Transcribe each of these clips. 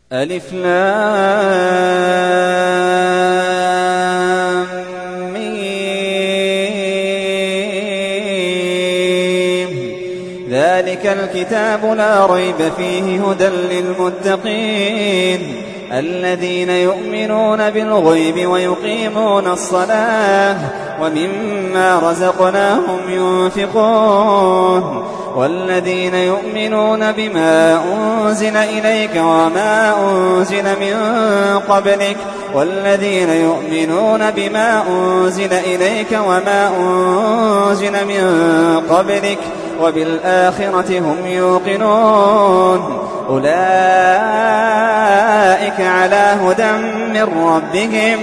ألف لام ميم. ذلك الكتاب لا ريب فيه هدى للمتقين الذين يؤمنون بالغيب ويقيمون الصلاة ومما رزقناهم ينفقون والذين يؤمنون بما أنزل إليك وما أنزل من قبلك والذين يؤمنون بما أنزل إليك وما أنزل من قبلك وبالآخرة هم يوقنون أولئك على هدى من ربهم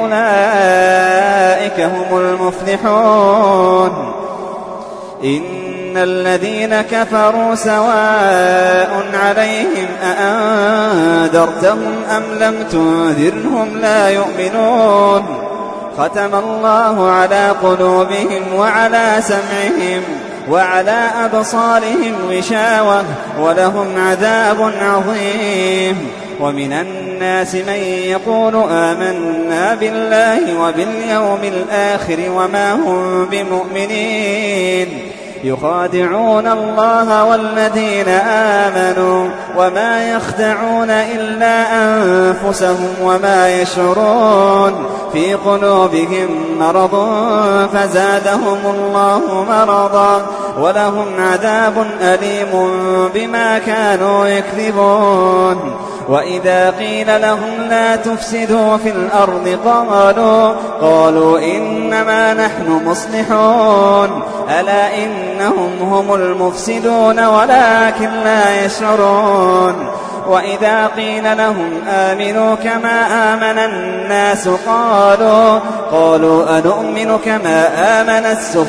وأولئك هم المفلحون. إن الذين كفروا سواء عليهم أأنذرتهم أم لم تنذرهم لا يؤمنون ختم الله على قلوبهم وعلى سمعهم وعلى أبصارهم غشاوة ولهم عذاب عظيم. ومن الناس من يقول آمنا بالله وباليوم الآخر وما هم بمؤمنين يخادعون الله والذين آمنوا وما يخدعون إلا أنفسهم وما يشعرون في قلوبهم مرض فزادهم الله مرضا ولهم عذاب أليم بما كانوا يكذبون. وإذا قيل لهم لا تفسدوا في الأرض قالوا إنما نحن مصلحون ألا إنهم هم المفسدون ولكن لا يشعرون. وإذا قيل لهم آمنوا كما آمن الناس قالوا أنؤمن كما آمن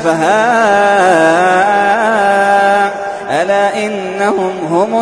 السفهاء ألا إنهم هم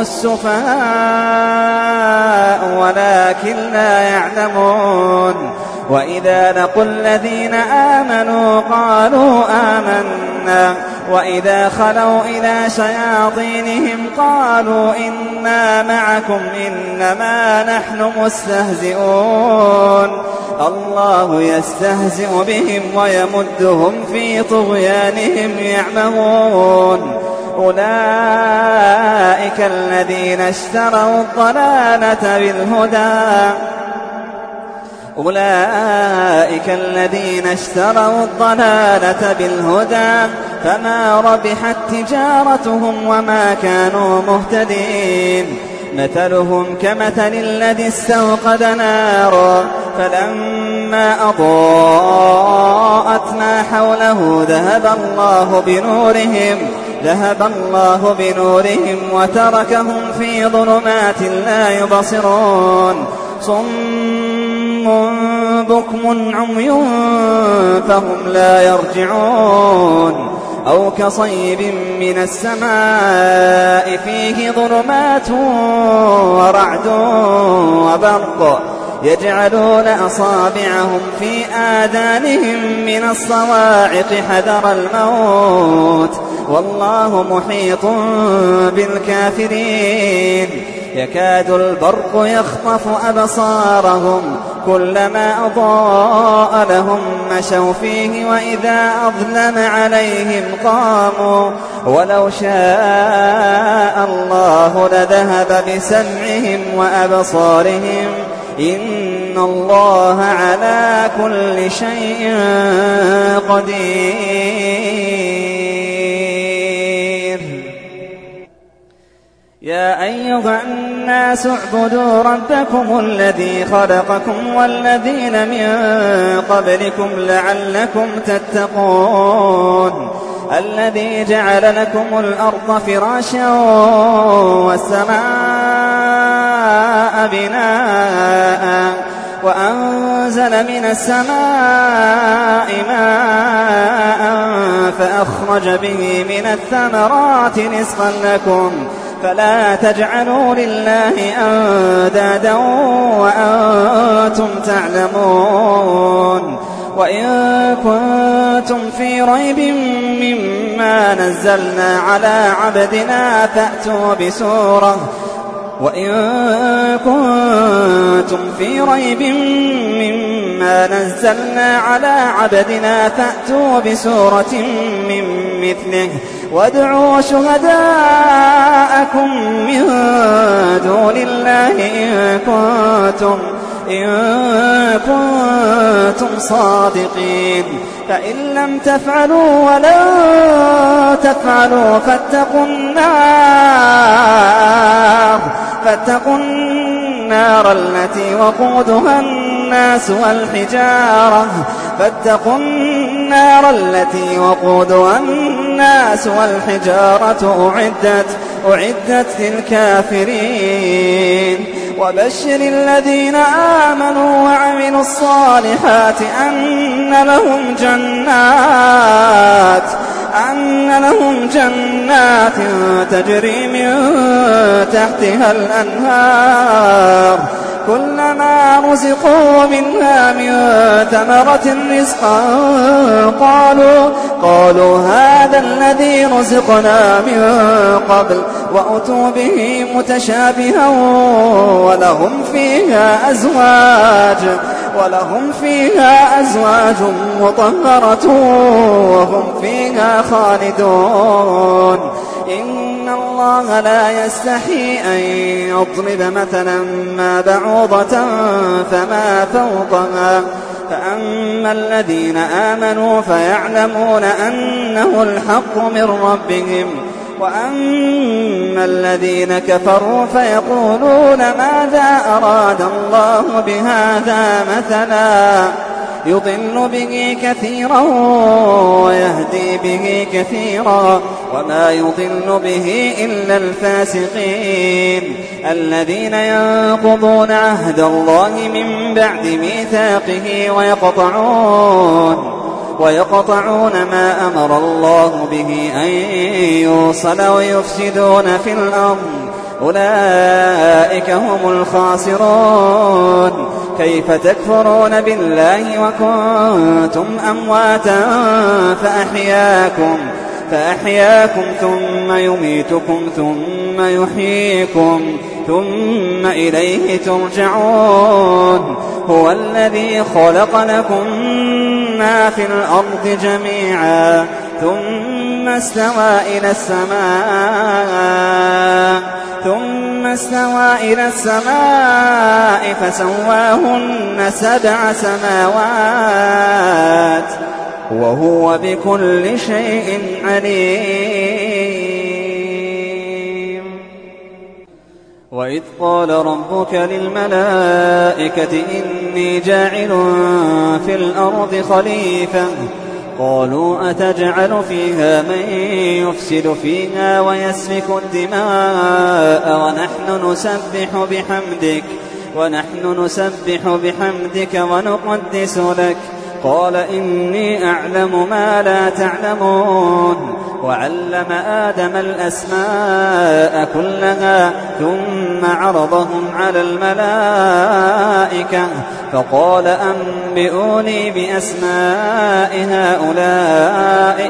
السفهاء ولكن لا يعلمون. وإذا لقوا الذين آمنوا قالوا آمنا وإذا خلوا إلى شياطينهم قالوا إنا معكم إنما نحن مستهزئون الله يستهزئ بهم ويمدهم في طغيانهم يعمهون. أولئك الذين اشتروا الضلالة بالهدى فما ربحت تجارتهم وما كانوا مهتدين. مثلهم كمثل الذي استوقد نارا فلما أضاءت ما حوله ذهب الله بنورهم وتركهم في ظلمات لا يبصرون صم بكم عمي فهم لا يرجعون. أو كصيب من السماء فيه ظلمات ورعد وبرق يجعلون أصابعهم في آذانهم من الصواعق حذر الموت والله محيط بالكافرين. يكاد البرق يخطف أبصارهم كلما أضاء لهم مشوا فيه وإذا أظلم عليهم قاموا ولو شاء الله لذهب بسمعهم وأبصارهم إن الله على كل شيء قدير. يا أيها الناس اعبدوا ربكم الذي خلقكم والذين من قبلكم لعلكم تتقون الذي جعل لكم الأرض فراشا والسماء بناء وأنزل من السماء ماء فأخرج به من الثمرات رزقا لكم فلا تجعلوا لله أندادا وأنتم تعلمون. وإن كنتم في ريب مما نزلنا على عبدنا فأتوا بسورة وإن كنتم كنتم في ريب مما نزلنا على عبدنا فأتوا بسورة من مثله وادعوا شهداءكم من دون الله إن كنتم صادقين فإن لم تفعلوا ولن تفعلوا فاتقوا النار التي وقودها الناس والحجارة أعدت للكافرين وبشر الذين آمنوا وعملوا الصالحات أن لهم جنات تجري من تحتها الأنهار كلما رزقوا منها من ثمرة رزقا قالوا هذا الذي رزقنا من قبل وأتوا به متشابها ولهم فيها أزواج مطهرة وهم فيها خالدون إن الله لا يستحي أن يضرب مثلا ما بعوضة فما فوقها فأما الذين آمنوا فيعلمون أنه الحق من ربهم وأما الذين كفروا فيقولون ماذا أراد الله بهذا مثلا يضل به كثيرا ويهدي به كثيرا وما يضل به إلا الفاسقين الذين ينقضون عهد الله من بعد ميثاقه ويقطعون ما أمر الله به أن يوصل ويفسدون في الأرض أولئك هم الخاسرون كيف تكفرون بالله وكنتم أمواتا فأحياكم ثم يميتكم ثم يحييكم ثم إليه ترجعون هو الذي خلق لكم ما في الأرض جميعا ثم استوى إلى السماء فسواهن 7 سماوات وهو بكل شيء عليم وإذ قال ربك للملائكة إني جاعل في الأرض خليفة قالوا أتجعل فيها من يفسد فيها ويسفك الدماء ونحن نسبح بحمدك ونقدس لك قال إني أعلم ما لا تعلمون وعلم آدم الأسماء كلها ثم عرضهم على الملائكة فقال أنبئوني بأسماء هؤلاء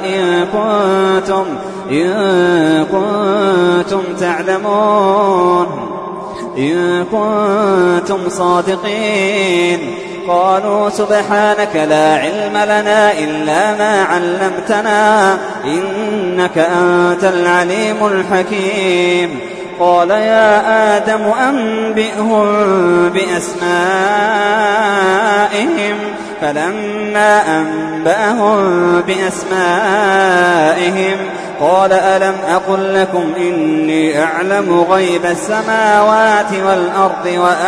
إن كنتم تعلمون إن كنتم صادقين قالوا سبحانك لا علم لنا إلا ما علمتنا إنك أنت العليم الحكيم قال يا آدم أنبئهم بأسمائهم فلما أنبأهم بأسمائهم قال ألم أقل لكم إني أعلم غيب السماوات والأرض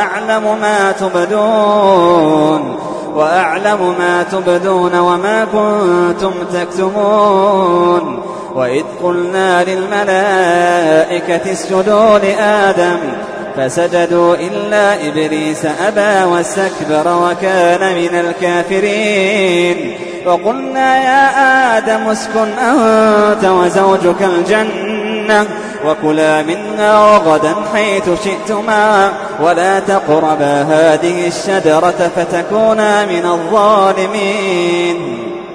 وأعلم ما تبدون وما كنتم تكتمون وإذ قلنا للملائكة اسجدوا لآدم فسجدوا إلا إبليس أبى واستكبر وكان من الكافرين وقلنا يا آدم اسكن أنت وزوجك الجنة وكلا منها رغدا حيث شئتما ولا تقربا هذه الشجرة فتكونا من الظالمين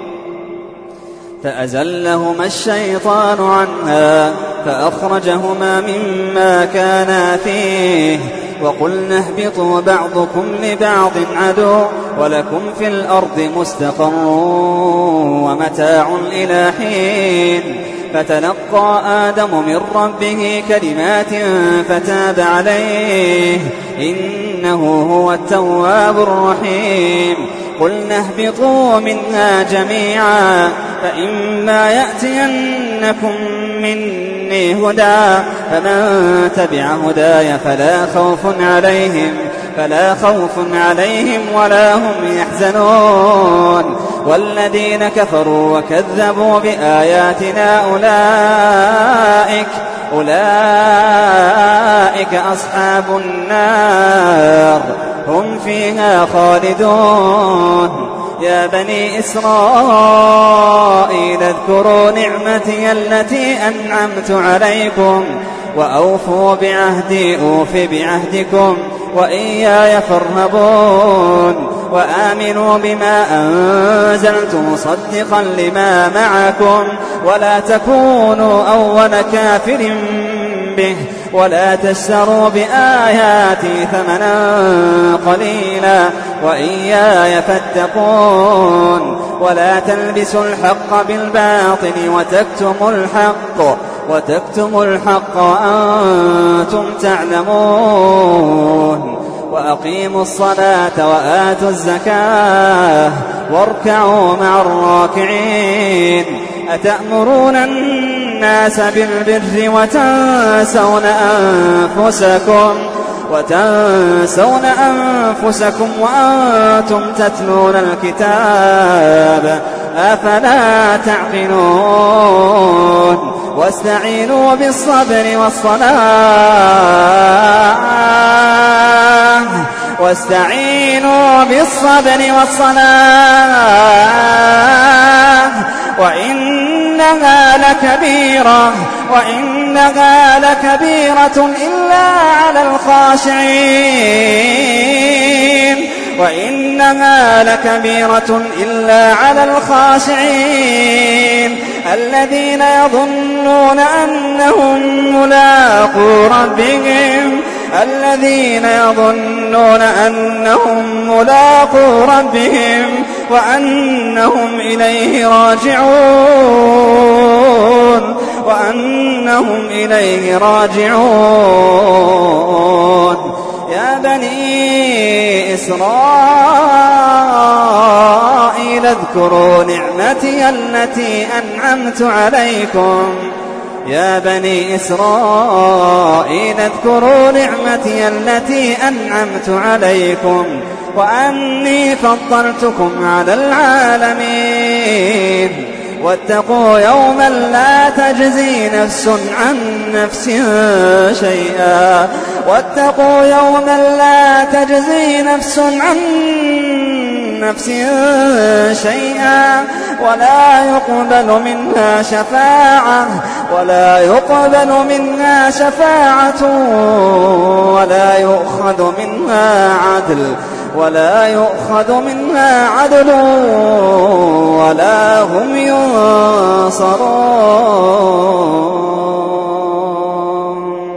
فأزلهما الشيطان عنها فأخرجهما مما كانا فيه وقلنا اهبطوا بعضكم لبعض عدو ولكم في الأرض مستقر ومتاع إلى حين فتلقى آدم من ربه كلمات فتاب عليه إنه هو التواب الرحيم قلنا اهبطوا منها جميعا فإما يأتينكم مني هدى فمن تبع هداي فلا خوف عليهم ولا هم يحزنون والذين كفروا وكذبوا بآياتنا أولئك أصحاب النار هم فيها خالدون يا بني إسرائيل اذكروا نعمتي التي أنعمت عليكم وأوفوا بعهدي أوف بعهدكم وإياي فارهبون وآمنوا بما أنزلت مصدقا لما معكم ولا تكونوا أول كافر به ولا تشتروا بآياتي ثمنا قليلا وإياي فاتقون ولا تلبسوا الحق بالباطل وتكتموا الحق وأنتم تعلمون وأقيموا الصلاة وآتوا الزكاة واركعوا مع الراكعين أتأمرون الناس بالبر وتنسون أنفسكم وأنتم تتلون الكتاب أفلا تعقلون واستعينوا بالصبر والصلاة وإنها لكبيرة إلا على الخاشعين الذين يظنون أنهم ملاقو ربهم وأنهم إليه راجعون يا بني إسرائيل اذكروا نعمتي التي أنعمت عليكم وأني فضلتكم على العالمين واتقوا يوما لا تجزي نفس عن نفس شيئا ولا يقبل منها شفاعة ولا يؤخذ منها عدل ولا هم ينصرون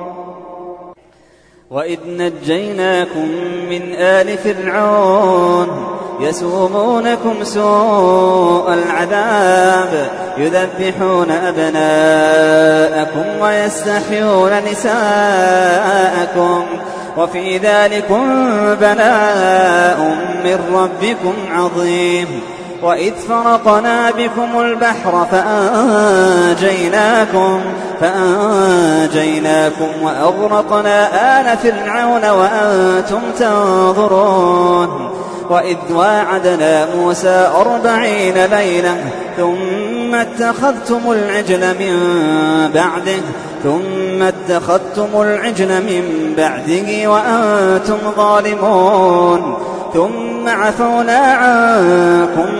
وإذ نجيناكم من آل فرعون يسومونكم سوء العذاب يذبحون أبناءكم ويستحيون نساءكم وفي ذلكم بلاء من ربكم عظيم وإذ فرقنا بكم البحر فأنجيناكم وأغرقنا آل فرعون وأنتم تنظرون وإذ واعدنا موسى 40 ليلة ثم اتخذتم العجل من بعده وأنتم ظالمون ثم عفونا عنكم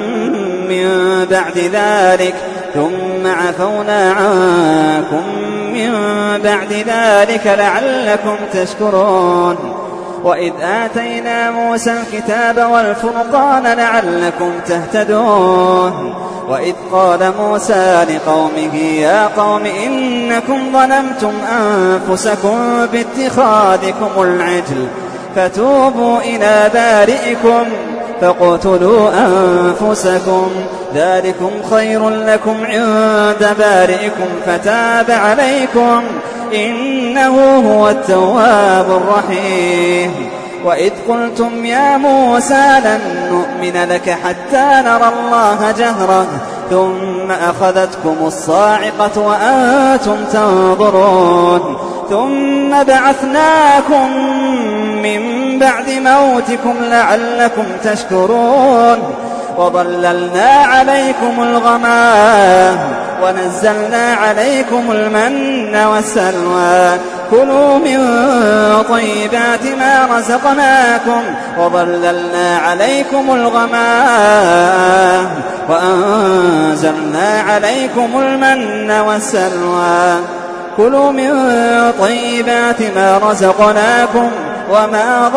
من بعد ذلك لعلكم تشكرون وإذ آتينا موسى الكتاب والفرقان لعلكم تهتدون وإذ قال موسى لقومه يا قوم إنكم ظلمتم أنفسكم باتخاذكم العجل فتوبوا إلى بارئكم فاقتلوا أنفسكم ذلكم خير لكم عند بارئكم فتاب عليكم إنه هو التواب الرحيم وإذ قلتم يا موسى لن نؤمن لك حتى نرى الله جهرة ثم أخذتكم الصاعقة وأنتم تنظرون ثم بعثناكم من بعد موتكم لعلكم تشكرون وظللنا عليكم الغمام ونزلنا عليكم المن والسلوى كلوا من طيبات ما رزقناكم وظللنا عليكم الغمام وأنزلنا عليكم المن والسلوى كلوا من طيبات ما رزقناكم وما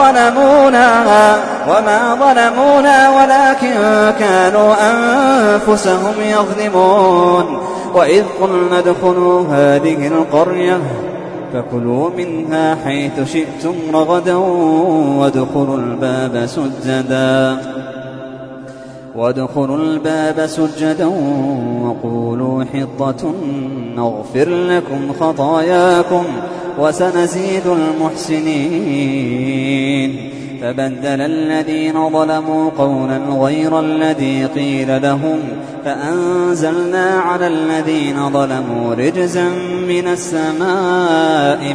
ظلمونا ولكن كانوا أنفسهم يظلمون وإذ قلنا ادخلوا هذه القرية فكلوا منها حيث شئتم رغدا وادخلوا الباب سجدا وقولوا حطة نغفر لكم خطاياكم وسنزيد المحسنين فبدل الذين ظلموا قولا غير الذي قيل لهم فأنزلنا على الذين ظلموا رجزا من السماء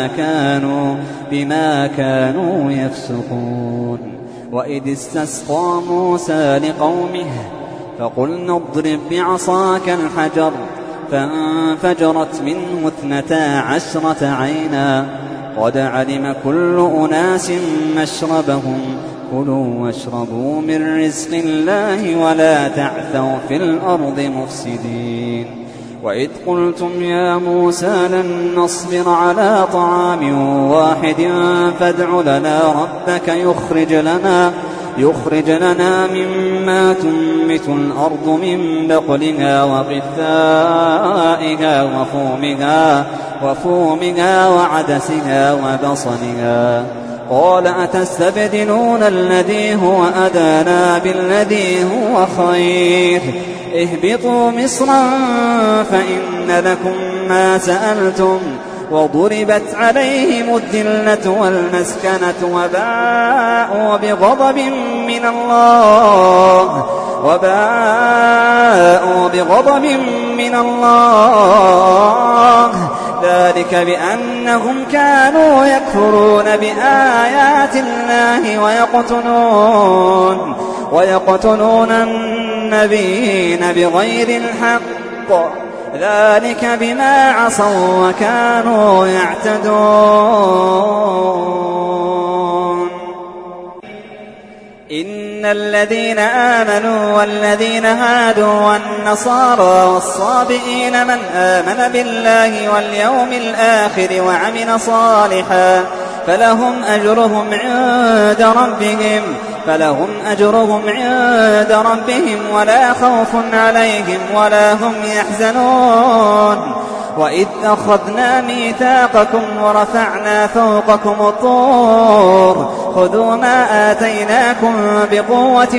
بما كانوا يفسقون وإذ استسقى موسى لقومه فقلنا اضرب بعصاك الحجر فانفجرت منه 12 عينا قد علم كل أناس مشربهم كلوا واشربوا من رزق الله ولا تعثوا في الأرض مفسدين وإذ قلتم يا موسى لن نصبر على طعام واحد فادع لنا ربك يخرج لنا مما تنبت الأرض من بقلها وقثائها وفومها وعدسها وبصلها قال أتستبدلون الذي هو أدنى بالذي هو خير اهبطوا مصرا فإن لكم ما سألتم وضربت عليهم الذلة والمسكنة وباءوا بغضب من الله ذلك بأنهم كانوا يكفرون بآيات الله ويقتلون النبيين بغير الحق ذلك بما عصوا وكانوا يعتدون إن الذين آمنوا والذين هادوا والنصارى والصابئين من آمن بالله واليوم الآخر وعمل صالحا فلهم أجرهم عند ربهم ولا خوف عليهم ولا هم يحزنون وإذ أخذنا ميثاقكم ورفعنا فوقكم الطور خذوا ما آتيناكم بقوة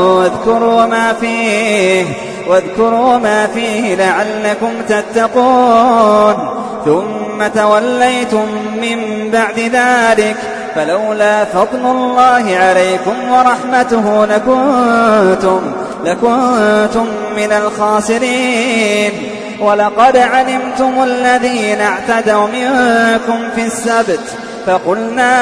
واذكروا ما فيه لعلكم تتقون ثم توليتم من بعد ذلك فلولا فضل الله عليكم ورحمته لكنتم من الخاسرين ولقد علمتم الذين اعتدوا منكم في السبت فقلنا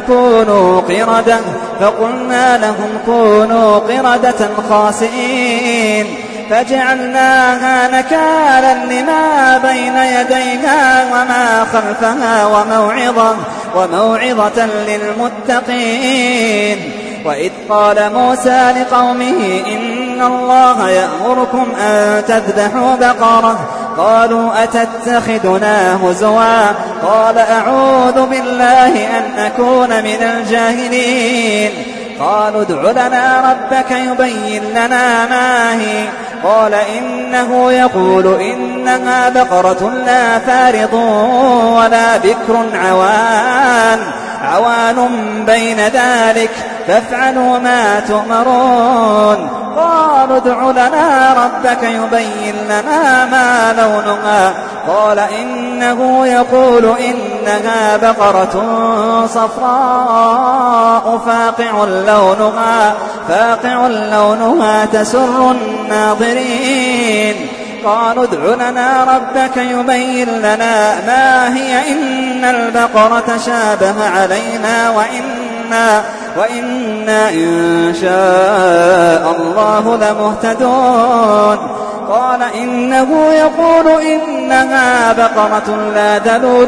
لهم كونوا قردة خاسئين فجعلناها نكالا لما بين يديها وما خلفها وموعظة للمتقين وإذ قال موسى لقومه إن الله يأمركم أن تذبحوا بقرة قالوا أتتخذنا هزوا قال أعوذ بالله أن أكون من الجاهلين قالوا ادع لنا ربك يبين لنا ما هي قال إنه يقول إنها بقرة لا فارض ولا بكر عوان بين ذلك فافعلوا ما تؤمرون قالوا ادع لنا ربك يبين لنا ما لونها قال إنه يقول إنها بقرة صفراء فاقع لونها تسر الناظرين قالوا ادع لنا ربك يبين لنا ما هي إن البقرة شابه علينا وإنا إن شاء الله لمهتدون قال إنه يقول إنها بقرة لا ذلول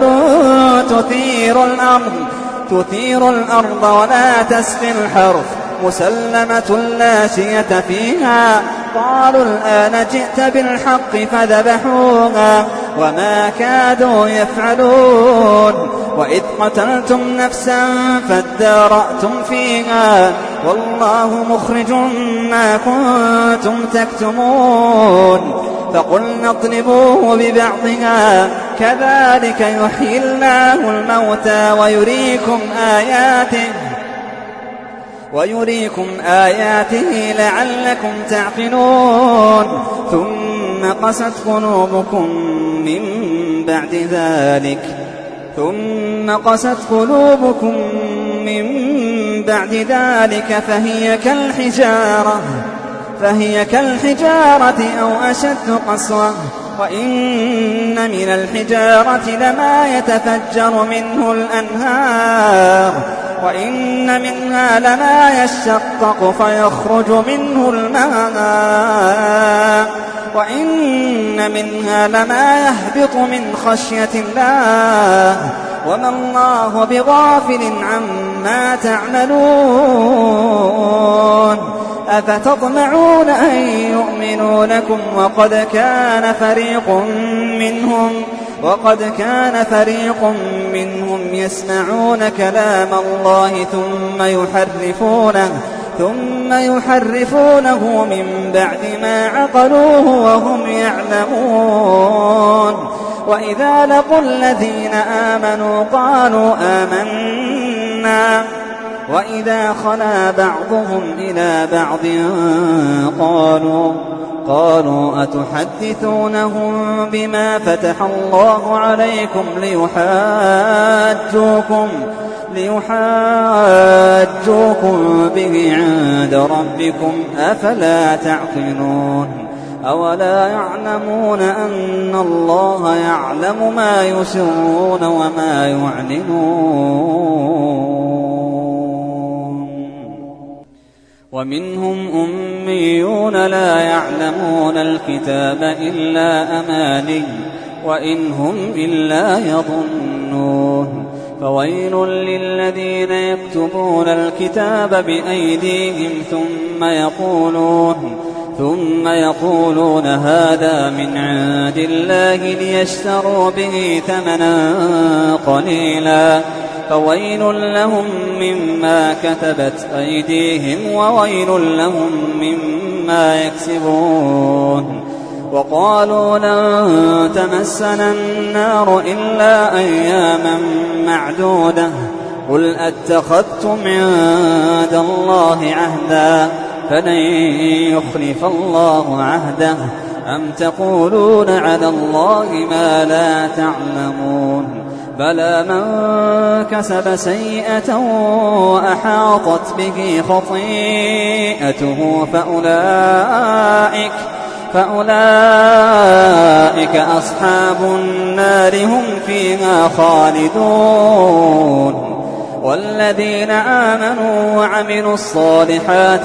تثير الأرض ولا تسقي الحرث مسلمة لا شية فيها قالوا الآن جئت بالحق فذبحوها وما كادوا يفعلون وإذ قتلتم نفسا فادارأتم فيها والله مخرج ما كنتم تكتمون فقلنا اضربوه ببعضها كذلك يحيي الله الموتى ويريكم آياته لعلكم تعقلون ثم قست قلوبكم من بعد ذلك فهي كالحجارة أو أشد قسوة وإن من الحجارة لما يتفجر منه الأنهار وإن منها لما يشقق فيخرج منه الماء وإن منها لما يهبط من خشية الله وما الله بغافل عما تعملون أفتطمعون أن يؤمنوا لكم وقد كان فريق منهم يسمعون كلام الله ثم يحرفونه من بعد ما عقلوه وهم يعلمون وإذا لقوا الذين آمنوا قالوا آمنا وإذا خلا بعضهم إلى بعض قالوا أتحدثونهم بما فتح الله عليكم ليحاجوكم به عند ربكم أفلا تعقلون أولا يعلمون أن الله يعلم ما يسرون وما يعلنون ومنهم أميون لا يعلمون الكتاب إلا أماني وإن هم إلا يظنون فويل للذين يكتبون الكتاب بأيديهم ثم يقولون هذا من عند الله ليشتروا به ثمنا قليلا فويل لهم مما كتبت أيديهم وويل لهم مما يكسبون وقالوا لن تمسنا النار إلا أياما معدودة قل أتخذتم عند الله عهدا فلن يخلف الله عهده أم تقولون على الله ما لا تعلمون بلى من كسب سيئة وأحاطت به خطيئته فأولئك أصحاب النار هم فيها خالدون والذين آمنوا وعملوا الصالحات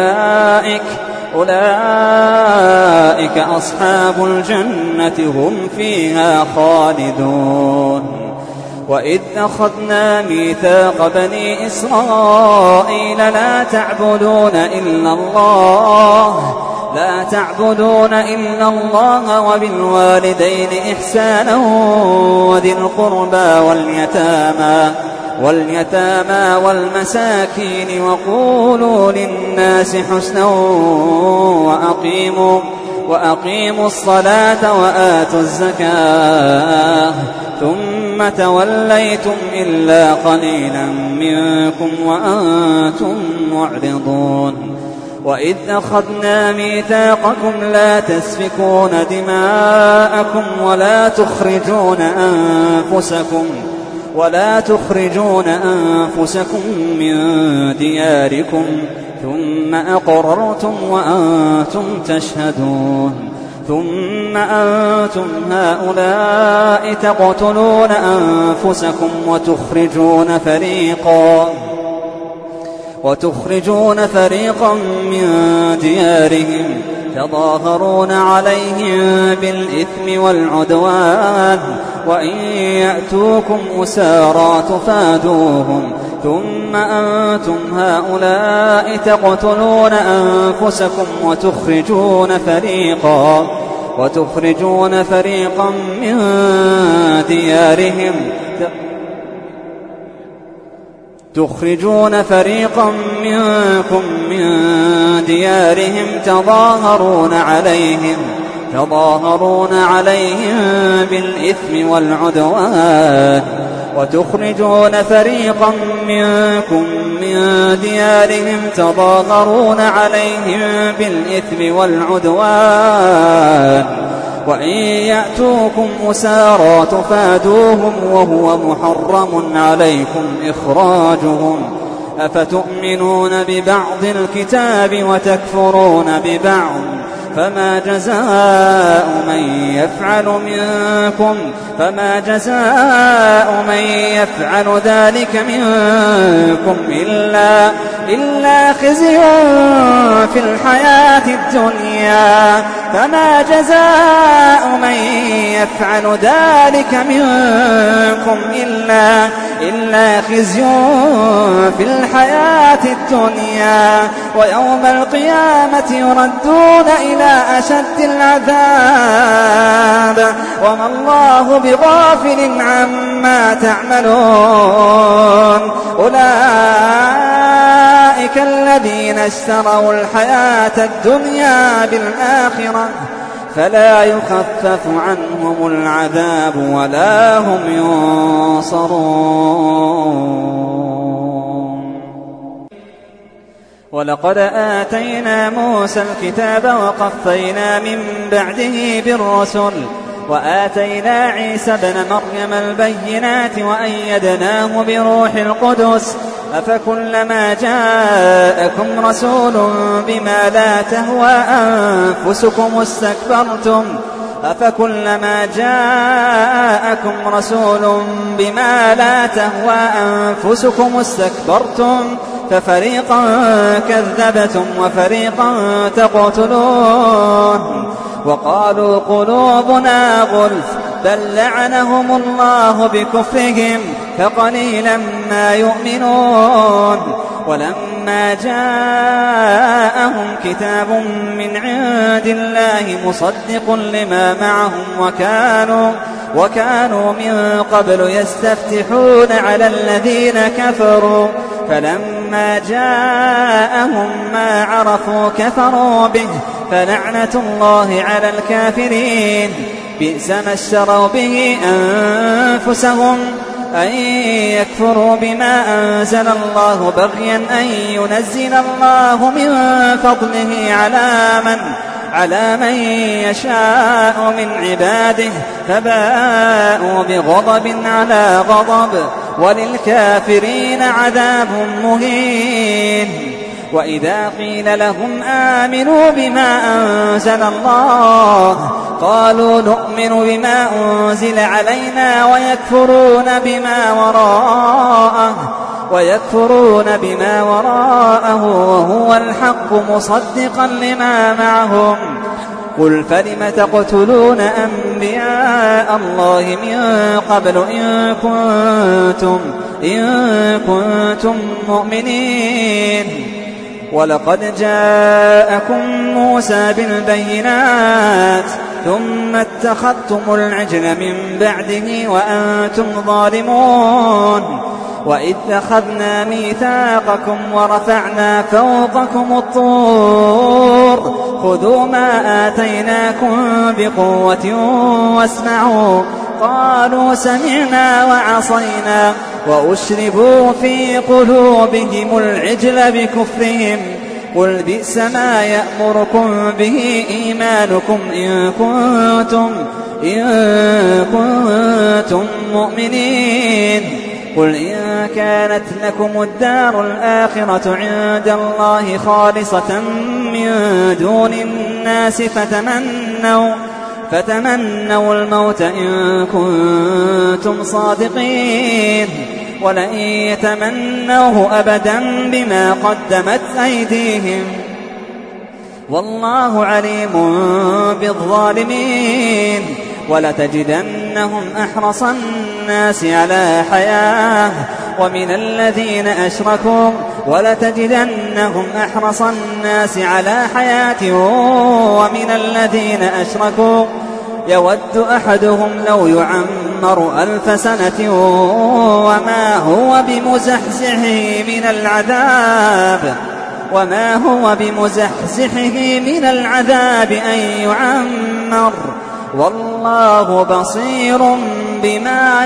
أولئك أصحاب الجنة هم فيها خالدون وإذ أخذنا ميثاق بني إسرائيل لا تعبدون إلا لا تعبدون إلا الله وبالوالدين إحسانا وذي القربى واليتامى والمساكين وقولوا للناس حسنا وأقيموا الصلاة وآتوا الزكاة ثم توليتم إلا قليلا منكم وأنتم معرضون وإذ أخذنا ميثاقكم لا تسفكون دماءكم ولا تخرجون أنفسكم من دياركم ثم أقررتم وأنتم تشهدون ثم أنتم هؤلاء تقتلون أنفسكم وتخرجون فريقا من ديارهم تظاهرون عليهم بالإثم والعدوان وإن يأتوكم أسارى تفادوهم ثم أنتم هؤلاء تقتلون أنفسكم وتخرجون فريقا من ديارهم تخرجون فريقا منكم من ديارهم تظاهرون عليهم بالإثم والعدوان وتخرجون فريقا منكم من ديارهم تظاهرون عليهم بالإثم والعدوان وإن يأتوكم أسارى تفادوهم وهو محرم عليكم إخراجهم أفتؤمنون ببعض الكتاب وتكفرون ببعض فما جزاء من يفعل ذلك منكم إلا خزي في الحياة الدنيا فما جزاء من يفعل ذلك منكم إلا خزي في الحياة الدنيا ويوم القيامة يردون إلى أشد العذاب وما الله بغافل عما تعملون أولئك الذين اشتروا الحياة الدنيا بالآخرة فلا يخفف عنهم العذاب ولا هم ينصرون ولقد آتينا موسى الكتاب وقفينا من بعده بالرسل وآتينا عيسى ابن مريم البينات وأيدناه بروح القدس أفكلما جاءكم رسول بما لا تهوى أنفسكم استكبرتم ففريقا كذبتم وفريقا تقتلون وقالوا قلوبنا غلف بل لعنهم الله بكفرهم فقليلا ما يؤمنون ولما جاءهم كتاب من عند الله مصدق لما معهم وكانوا من قبل يستفتحون على الذين كفروا فلما جاءهم ما عرفوا كفروا به فلعنة الله على الكافرين بئس ما اشتروا به أنفسهم أن يكفروا بما أنزل الله بغيا أن ينزل الله من فضله على من يشاء من عباده فباءوا بغضب على غضب وللكافرين عذاب مهين وإذا قيل لهم آمنوا بما أنزل الله قالوا نؤمن بما أنزل علينا ويكفرون بما وراءه وهو الحق مصدقا لما معهم قل فلم تقتلون أنبياء الله من قبل إن كنتم مؤمنين ولقد جاءكم موسى بالبينات ثم اتخذتم العجل من بعده وأنتم ظالمون. وإذ أخذنا ميثاقكم ورفعنا فوقكم الطور خذوا ما آتيناكم بقوة واسمعوا. قالوا سمعنا وعصينا وأشربوا في قلوبهم العجل بكفرهم. قل بئس ما يأمركم به إيمانكم إن كنتم مؤمنين. قل إن كانت لكم الدار الآخرة عند الله خالصة من دون الناس فتمنوا الموت إن كنتم صادقين. ولن يتمنوه أبدا بما قدمت أيديهم والله عليم بالظالمين. ولتجدنهم أحرص الناس على حياة ومن الذين أشركوا يود أحدهم لو يعمر 1000 سنة وما هو بمزحزحه من العذاب أن يعمر والله بصير بما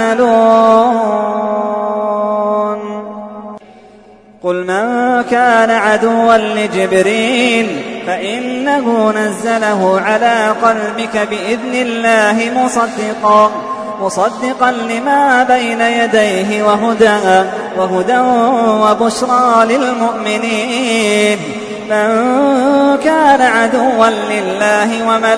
يعملون. قل من كان عدوا لجبريل فإنه نزله على قلبك بإذن الله مصدقا لما بين يديه وهدى وبشرى للمؤمنين. من كان عدوا لله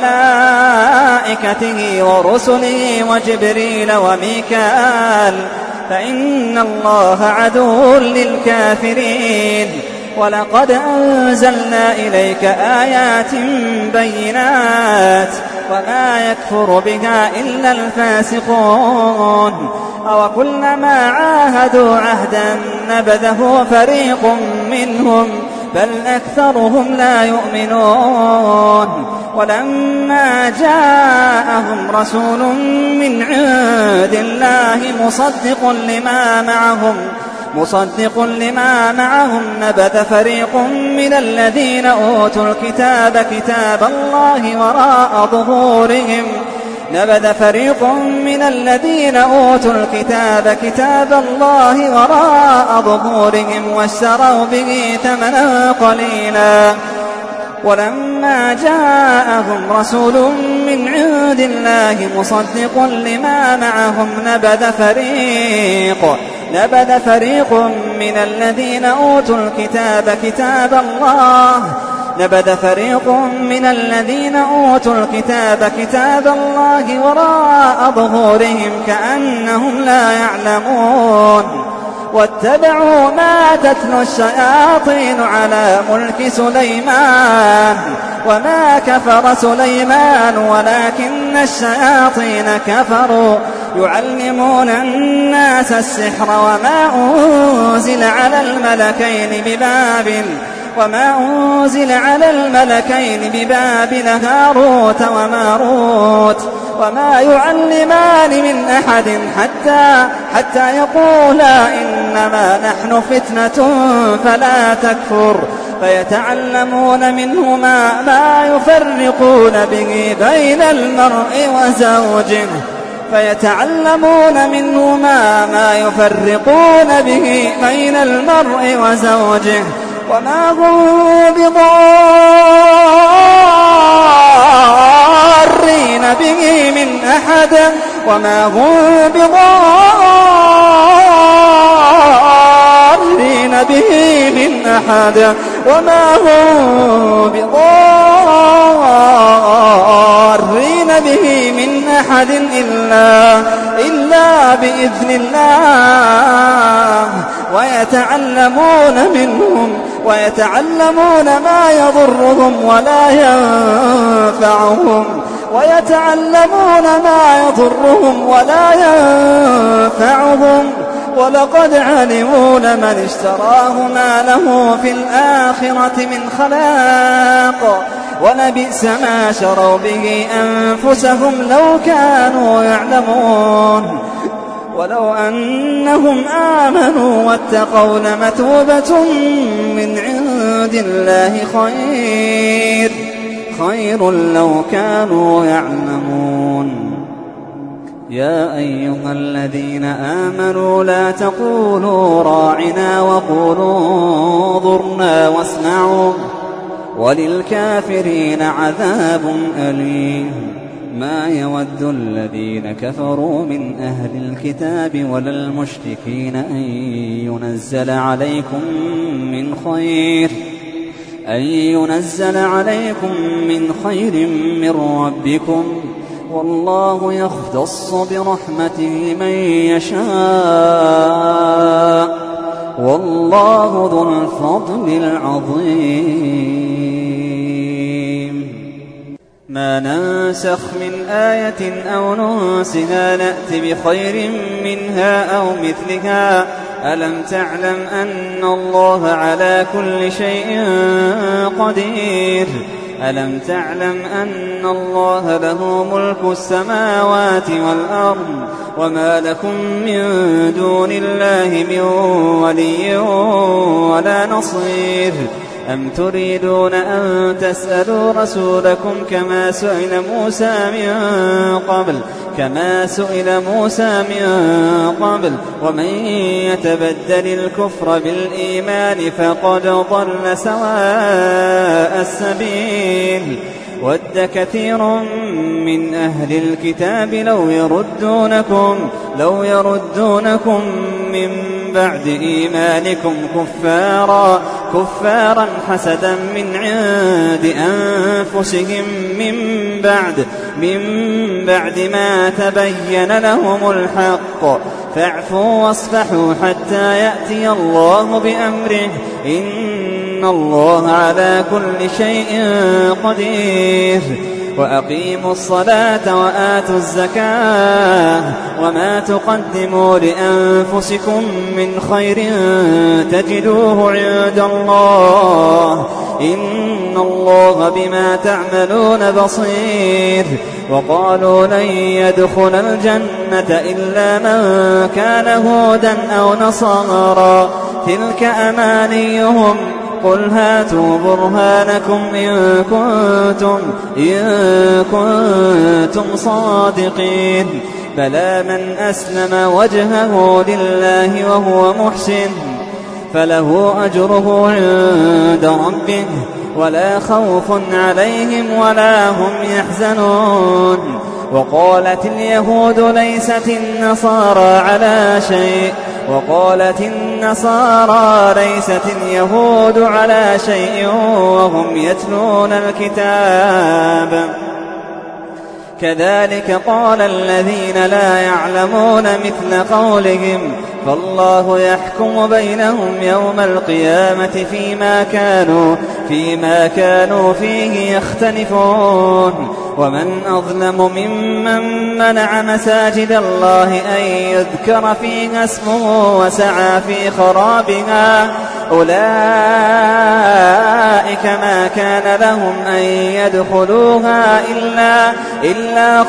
وملائكته ورسله وجبريل وميكال فإن الله عدو للكافرين. ولقد أنزلنا إليك آيات بينات وما يكفر بها إلا الفاسقون. أوكلما عاهدوا عهدا نبذه فريق منهم بل أكثرهم لا يؤمنون. ولما جاءهم رسول من عند الله مصدق لما معهم نبذ فريق من الذين أوتوا الكتاب كتاب الله وراء ظهورهم واشتروا به ثمنا قليلا. ولما جاءهم رسول من عند الله مصدق لما معهم نبذ فريق من الذين أوتوا الكتاب كتاب الله وراء ظهورهم كأنهم لا يعلمون. واتبعوا ما تتلو الشياطين على ملك سليمان وما كفر سليمان ولكن الشياطين كفروا يعلمون الناس السحر وما أنزل على الملكين ببابل هاروت وماروت وما يعلمان من أحد حتى يقولا إنما نحن فتنة فلا تكفر. فيتعلمون منهما ما يفرقون به بين المرء وزوجه وما هم بضارين به من أحد إلا بإذن الله. ويتعلمون ما يضرهم ولا ينفعهم ولقد علموا لمن اشتراه ما له في الآخرة من خلاق ولبئس ما شروا به أنفسهم لو كانوا يعلمون ولو أنهم آمنوا واتقوا لمثوبة من عند الله خير لو كانوا يعلمون. يا أيها الذين آمنوا لا تقولوا راعنا وقولوا انظرنا واسمعوا وللكافرين عذاب أليم. ما يود الذين كفروا من أهل الكتاب ولا المشركين أن ينزل عليكم من خير من ربكم والله يختص برحمته من يشاء والله ذو الفضل العظيم. ما ننسخ من آية أو ننسها نأت بخير منها أو مثلها. ألم تعلم أن الله على كل شيء قدير. ألم تعلم أن الله له ملك السماوات والأرض وما لكم من دون الله من ولي ولا نصير. أم تريدون أن تسألوا رسولكم كما سئل موسى من قبل ومن يتبدل الكفر بالإيمان فقد ضل سواء السبيل. ود كثير من أهل الكتاب لو يردونكم من بعد إيمانكم كفارا حسدا من عند أنفسهم من بعد ما تبين لهم الحق فاعفوا واصفحوا حتى يأتي الله بأمره إن الله على كل شيء قدير. وأقيموا الصلاة وآتوا الزكاة وما تقدموا لأنفسكم من خير تجدوه عند الله إن الله بما تعملون بصير. وقالوا لن يدخل الجنة إلا من كان هودا أو نصارى تلك أمانيهم قل هاتوا برهانكم إن كنتم صادقين. بلى من أسلم وجهه لله وهو محسن فله أجره عند ربه ولا خوف عليهم ولا هم يحزنون. وقالت اليهود ليست النصارى اليهود على شيء وهم يتلون الكتاب كذلك قال الذين لا يعلمون مثل قولهم فالله يحكم بينهم يوم القيامة فيما كانوا فيه يختلفون. ومن أظلم ممن منع مساجد الله أن يذكر فيها اسمه وسعى في خرابها أولئك ما كان لهم أن يدخلوها إلا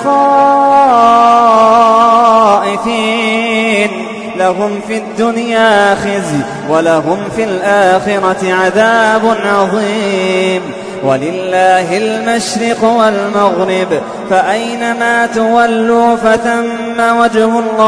خائفين لهم في الدنيا خزي ولهم في الآخرة عذاب عظيم. ولله المشرق والمغرب فأينما تولوا فثم وجه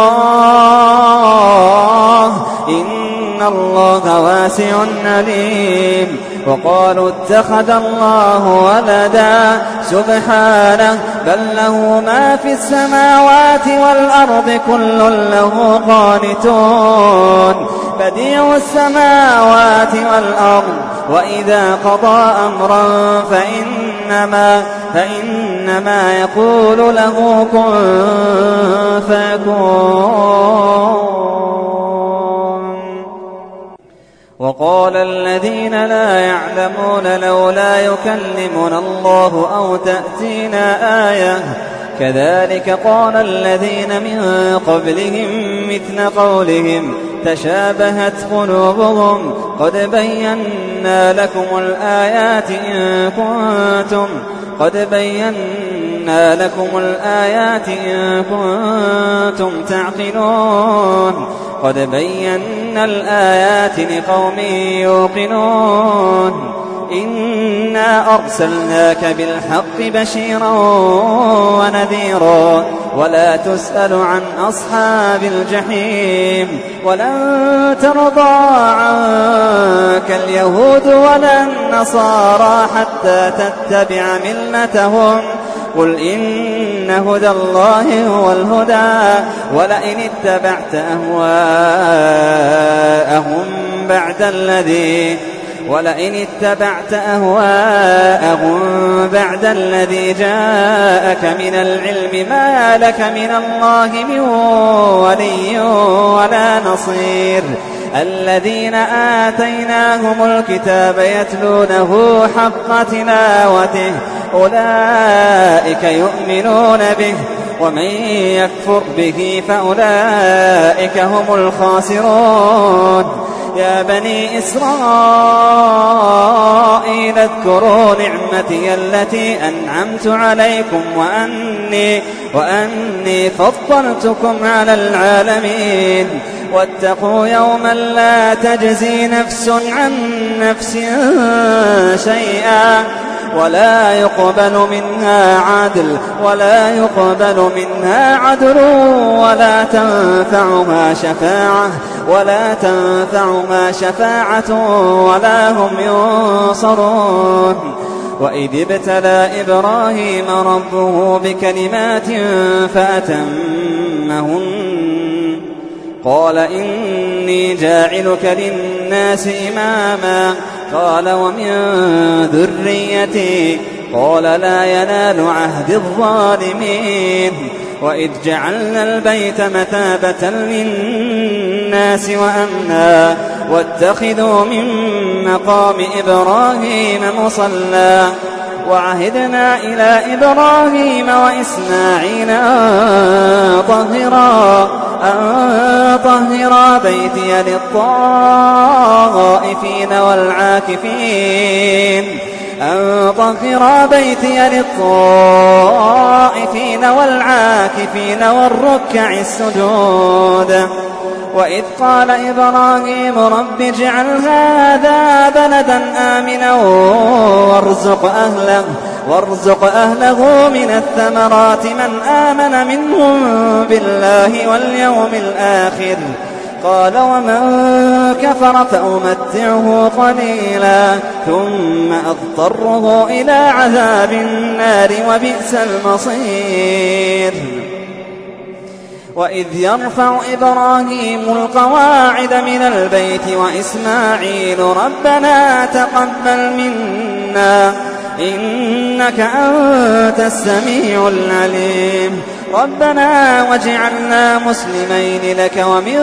الله إن الله واسع عليم. وقالوا اتخذ الله ولدا سبحانه بل له ما في السماوات والأرض كل له قانتون. بديع السماوات والأرض وإذا قضى أمرا فإنما يقول له كن فيكون. وقال الذين لا يعلمون لولا يكلمنا الله أو تأتينا آية كذلك قال الذين من قبلهم مثل قولهم تشابهت قلوبهم قد بينا لكم الآيات إن كنتم تعقلون قد بينا الآيات لقوم يوقنون إنا أرسلناك بالحق بشيرا ونذيرا ولا تسأل عن أصحاب الجحيم ولن ترضى عنك اليهود ولا النصارى حتى تتبع ملتهم قل إن هدى الله هو الهدى ولئن اتبعت أهواءهم بعد الذي جاءك من العلم ما لك من الله من ولي ولا نصير الذين آتيناهم الكتاب يتلونه حق تلاوته أولئك يؤمنون به ومن يكفر به فأولئك هم الخاسرون يا بني إسرائيل اذكروا نعمتي التي أنعمت عليكم وأني فضلتكم على العالمين واتقوا يوما لا تجزي نفس عن نفس شيئا ولا يقبل منها عدل ولا تنفعها شفاعة ولا هم ينصرون وإذ ابتلى إبراهيم ربه بكلمات فأتمهن قال إني جاعلك للناس إماما قال ومن ذريتي قال لا ينال عهد الظالمين وإذ جعلنا البيت مثابة للناس وأمنا واتخذوا من مقام إبراهيم مصلى وعهدنا إلى إبراهيم وإسماعيل أن طهرا بيتي للطائفين والعاكفين والركع السجود وإذ قال إبراهيم رب اجعل هذا بلدا آمنا وارزق أهله من الثمرات من آمن منهم بالله واليوم الآخر قال ومن كفر فأمتعه قليلا ثم أضطره إلى عذاب النار وبئس المصير وإذ يرفع إبراهيم القواعد من البيت وإسماعيل ربنا تقبل منا إنك أنت السميع العليم ربنا واجعلنا مسلمين لك ومن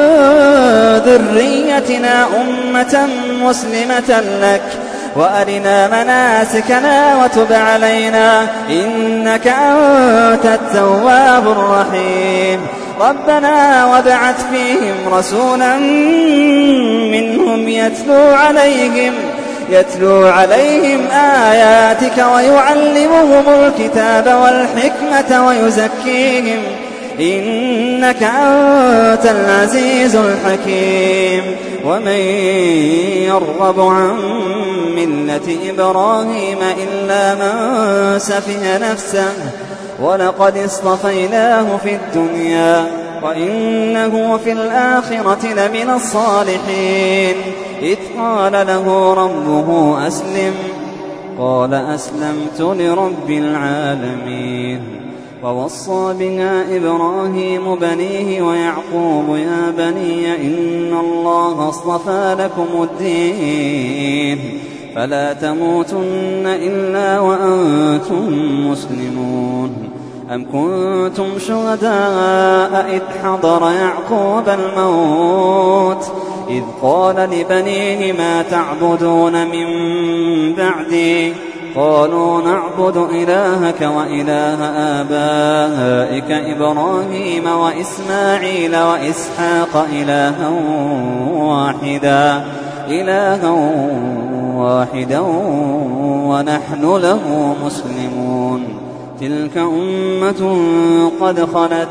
ذريتنا أمة مسلمة لك وأرنا مناسكنا وتب علينا إنك أنت التواب الرحيم ربنا وابعث فيهم رسولا منهم يتلو عليهم آياتك ويعلمهم الكتاب والحكمة ويزكيهم إنك أنت العزيز الحكيم ومن يرغب عن ملة إبراهيم إلا من سفه نفسه ولقد اصطفيناه في الدنيا وإنه في الآخرة لمن الصالحين إذ قال له ربه أسلم قال أسلمت لرب العالمين ووصى بها إبراهيم بنيه ويعقوب يا بني إن الله اصطفى لكم الدين فلا تموتن إلا وأنتم مسلمون أم كنتم شهداء إذ حضر يعقوب الموت إذ قال لبنيه ما تعبدون من بعدي قالوا نعبد إلهك وإله آبائك إبراهيم وإسماعيل وإسحاق إلها واحدا ونحن له مسلمون تلك أمة قد خلت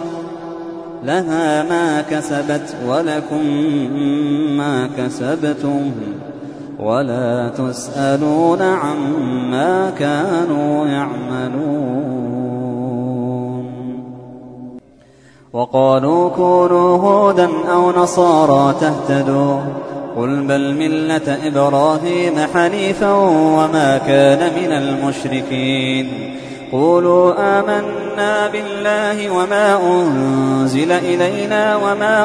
لها ما كسبت ولكم ما كسبتم ولا تسألون عما كانوا يعملون. وقالوا كونوا هودا أو نصارى تهتدوا قل بل ملة إبراهيم حنيفا وما كان من المشركين. قولوا آمنا بالله وما أنزل إلينا وما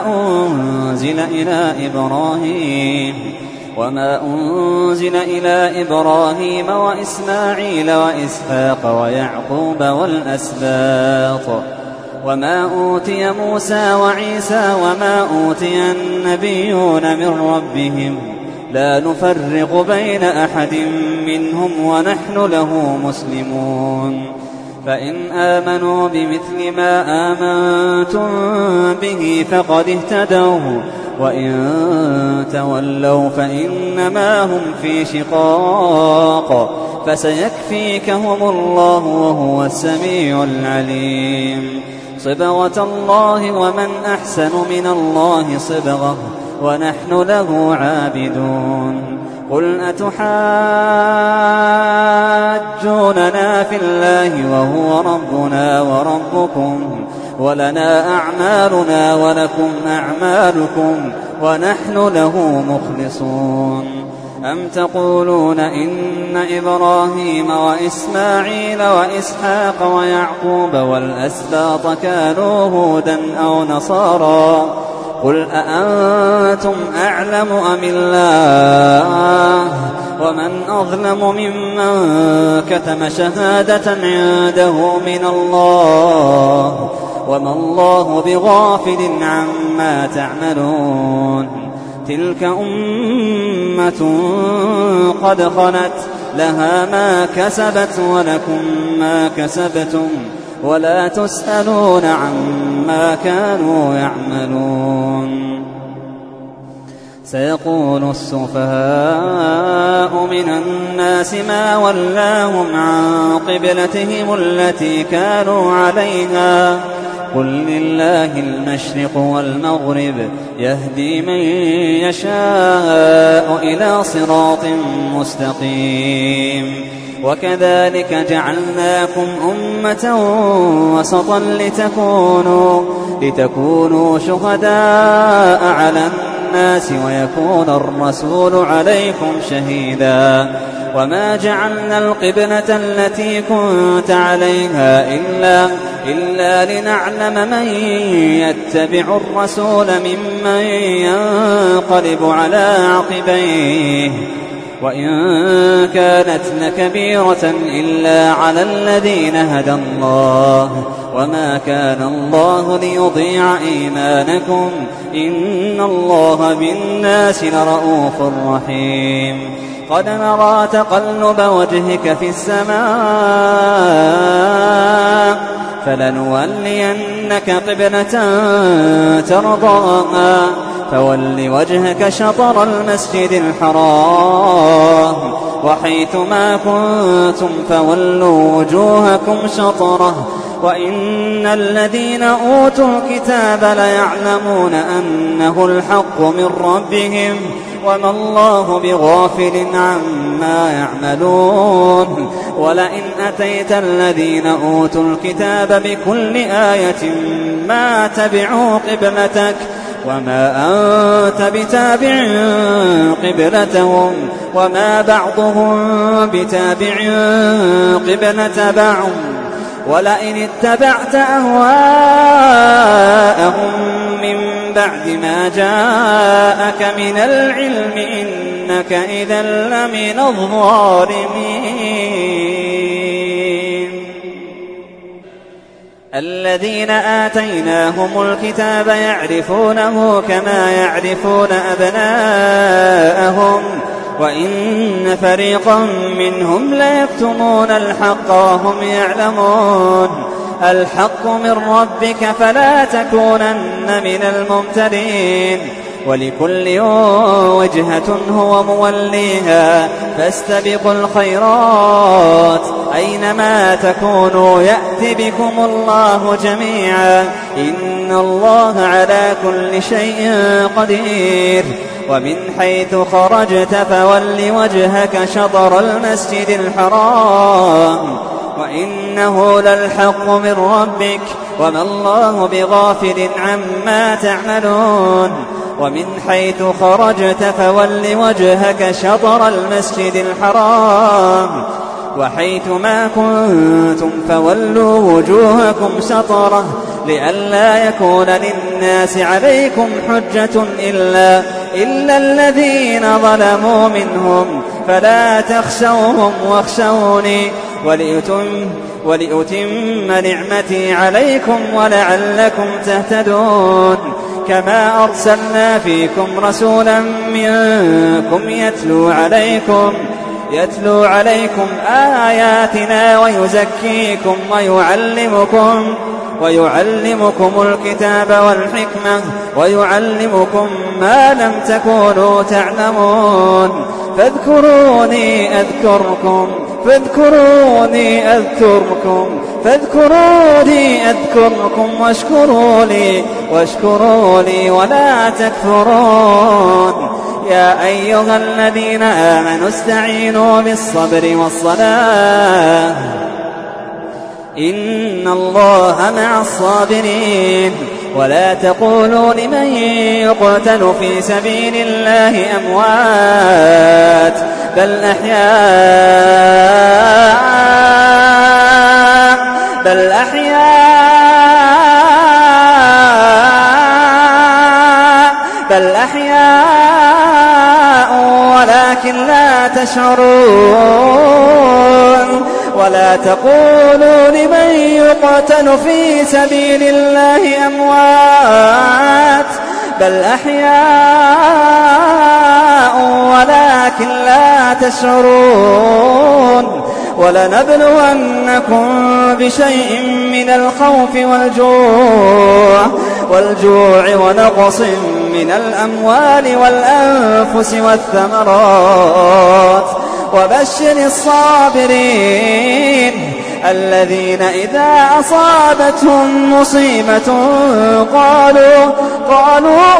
أنزل إلى إبراهيم وإسماعيل وإسحاق ويعقوب والأسباط وما أوتي موسى وعيسى وما أوتي النبيون من ربهم لا نفرق بين أحد منهم ونحن له مسلمون. فإن آمنوا بمثل ما آمنتم به فقد اهتدوا وإن تولوا فإنما هم في شقاق فسيكفيكهم الله وهو السميع العليم. صبغة الله ومن أحسن من الله صبغة ونحن له عابدون. قل أتحاجوننا في الله وهو ربنا وربكم ولنا أعمالنا ولكم أعمالكم ونحن له مخلصون. أم تقولون إن إبراهيم وإسماعيل وإسحاق ويعقوب والأسباط كانوا هودا أو نصارى قل أأنتم أعلم أم الله ومن أظلم ممن كتم شهادة عنده من الله وما الله بغافل عما تعملون. تلك أمة قد خلت لها ما كسبت ولكم ما كسبتم ولا تسألون عما كانوا يعملون. سيقول السفهاء من الناس ما ولاهم عن قبلتهم التي كانوا عليها قل لله المشرق والمغرب يهدي من يشاء إلى صراط مستقيم. وكذلك جعلناكم أمة وسطا لتكونوا شهداء على الناس ويكون الرسول عليكم شهيدا. وما جعلنا القبلة التي كنت عليها إلا لنعلم من يتبع الرسول ممن ينقلب على عقبيه وإن كانت لكبيرة إلا على الذين هدى الله وما كان الله ليضيع إيمانكم إن الله بالناس لرؤوف رحيم. قد نرى تقلب وجهك في السماء فلنولينك قبلة ترضاها فول وجهك شطر المسجد الحرام وحيث ما كنتم فولوا وجوهكم شطره وإن الذين أوتوا الكتاب ليعلمون أنه الحق من ربهم وما الله بغافل عما يعملون. ولئن أتيت الذين أوتوا الكتاب بكل آية ما تبعوا قبلتك وما أنت بتابع قبلتهم وما بعضهم بتابع قبلة بعض ولئن اتبعت أهواءهم من بعد ما جاءك من العلم إنك إذا لمن الظالمين. الذين آتيناهم الكتاب يعرفونه كما يعرفون أبناءهم وإن فريقا منهم ليكتمون الحق وهم يعلمون. الحق من ربك فلا تكونن من الممترين. ولكل وجهة هو موليها فاستبقوا الخيرات أينما تكونوا يأت بكم الله جميعا إن الله على كل شيء قدير. ومن حيث خرجت فول وجهك شطر المسجد الحرام وإنه للحق من ربك وما الله بغافل عما تعملون. ومن حيث خرجت فول وجهك شطر المسجد الحرام وحيث ما كنتم فولوا وجوهكم شطره لئلا يكون للناس عليكم حجة إلا الذين ظلموا منهم فلا تخشوهم واخشوني ولأتم نعمتي عليكم ولعلكم تهتدون. كما أرسلنا فيكم رسولا منكم يتلو عليكم آياتنا ويزكيكم ويعلمكم الكتاب والحكمة ويعلمكم ما لم تكونوا تعلمون. فاذكروني أذكركم واشكروا لي ولا تكفرون. يا أيها الذين آمنوا استعينوا بالصبر والصلاة إن الله مع الصابرين. ولا تقولوا لمن يقتل في سبيل الله أموات بل أحياء ولكن لا تشعرون. ولا تقولوا لمن يقتل في سبيل الله أموات بل أحياء ولكن لا تشعرون. ولنبلونكم بشيء من الخوف والجوع ونقص من الأموال والأنفس والثمرات وبشر الصابرين الذين إذا أصابتهم مصيبة قالوا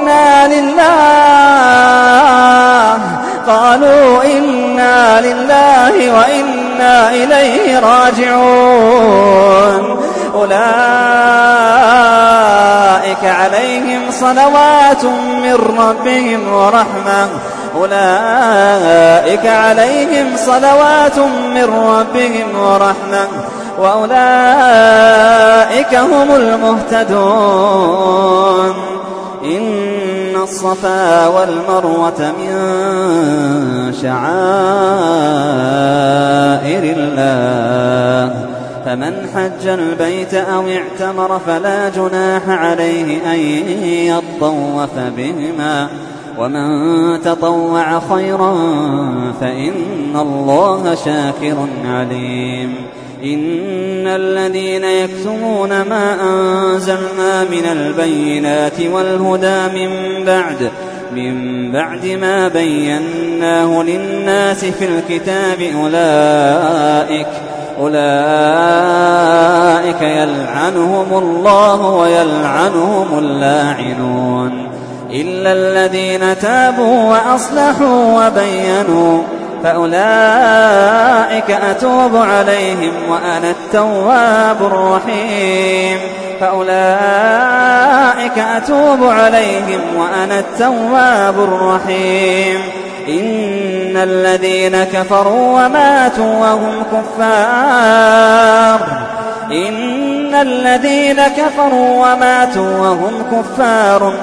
إنا لله وإنا إليه راجعون. أولئك عليهم صلوات من ربهم ورحمة وأولئك هم المهتدون. إن الصفا والمروة من شعائر الله فمن حج البيت أو اعتمر فلا جناح عليه أن يطوف بهما ومن تطوع خيرا فإن الله شاكر عليم. إن الذين يكتمون ما أنزلنا من البينات والهدى من بعد ما بيناه للناس في الكتاب أولئك يلعنهم الله ويلعنهم اللاعنون إلا الذين تابوا وأصلحوا وبينوا فأولئك أتوب عليهم وأنا التواب الرحيم. إن الذين كفروا وماتوا وهم كفار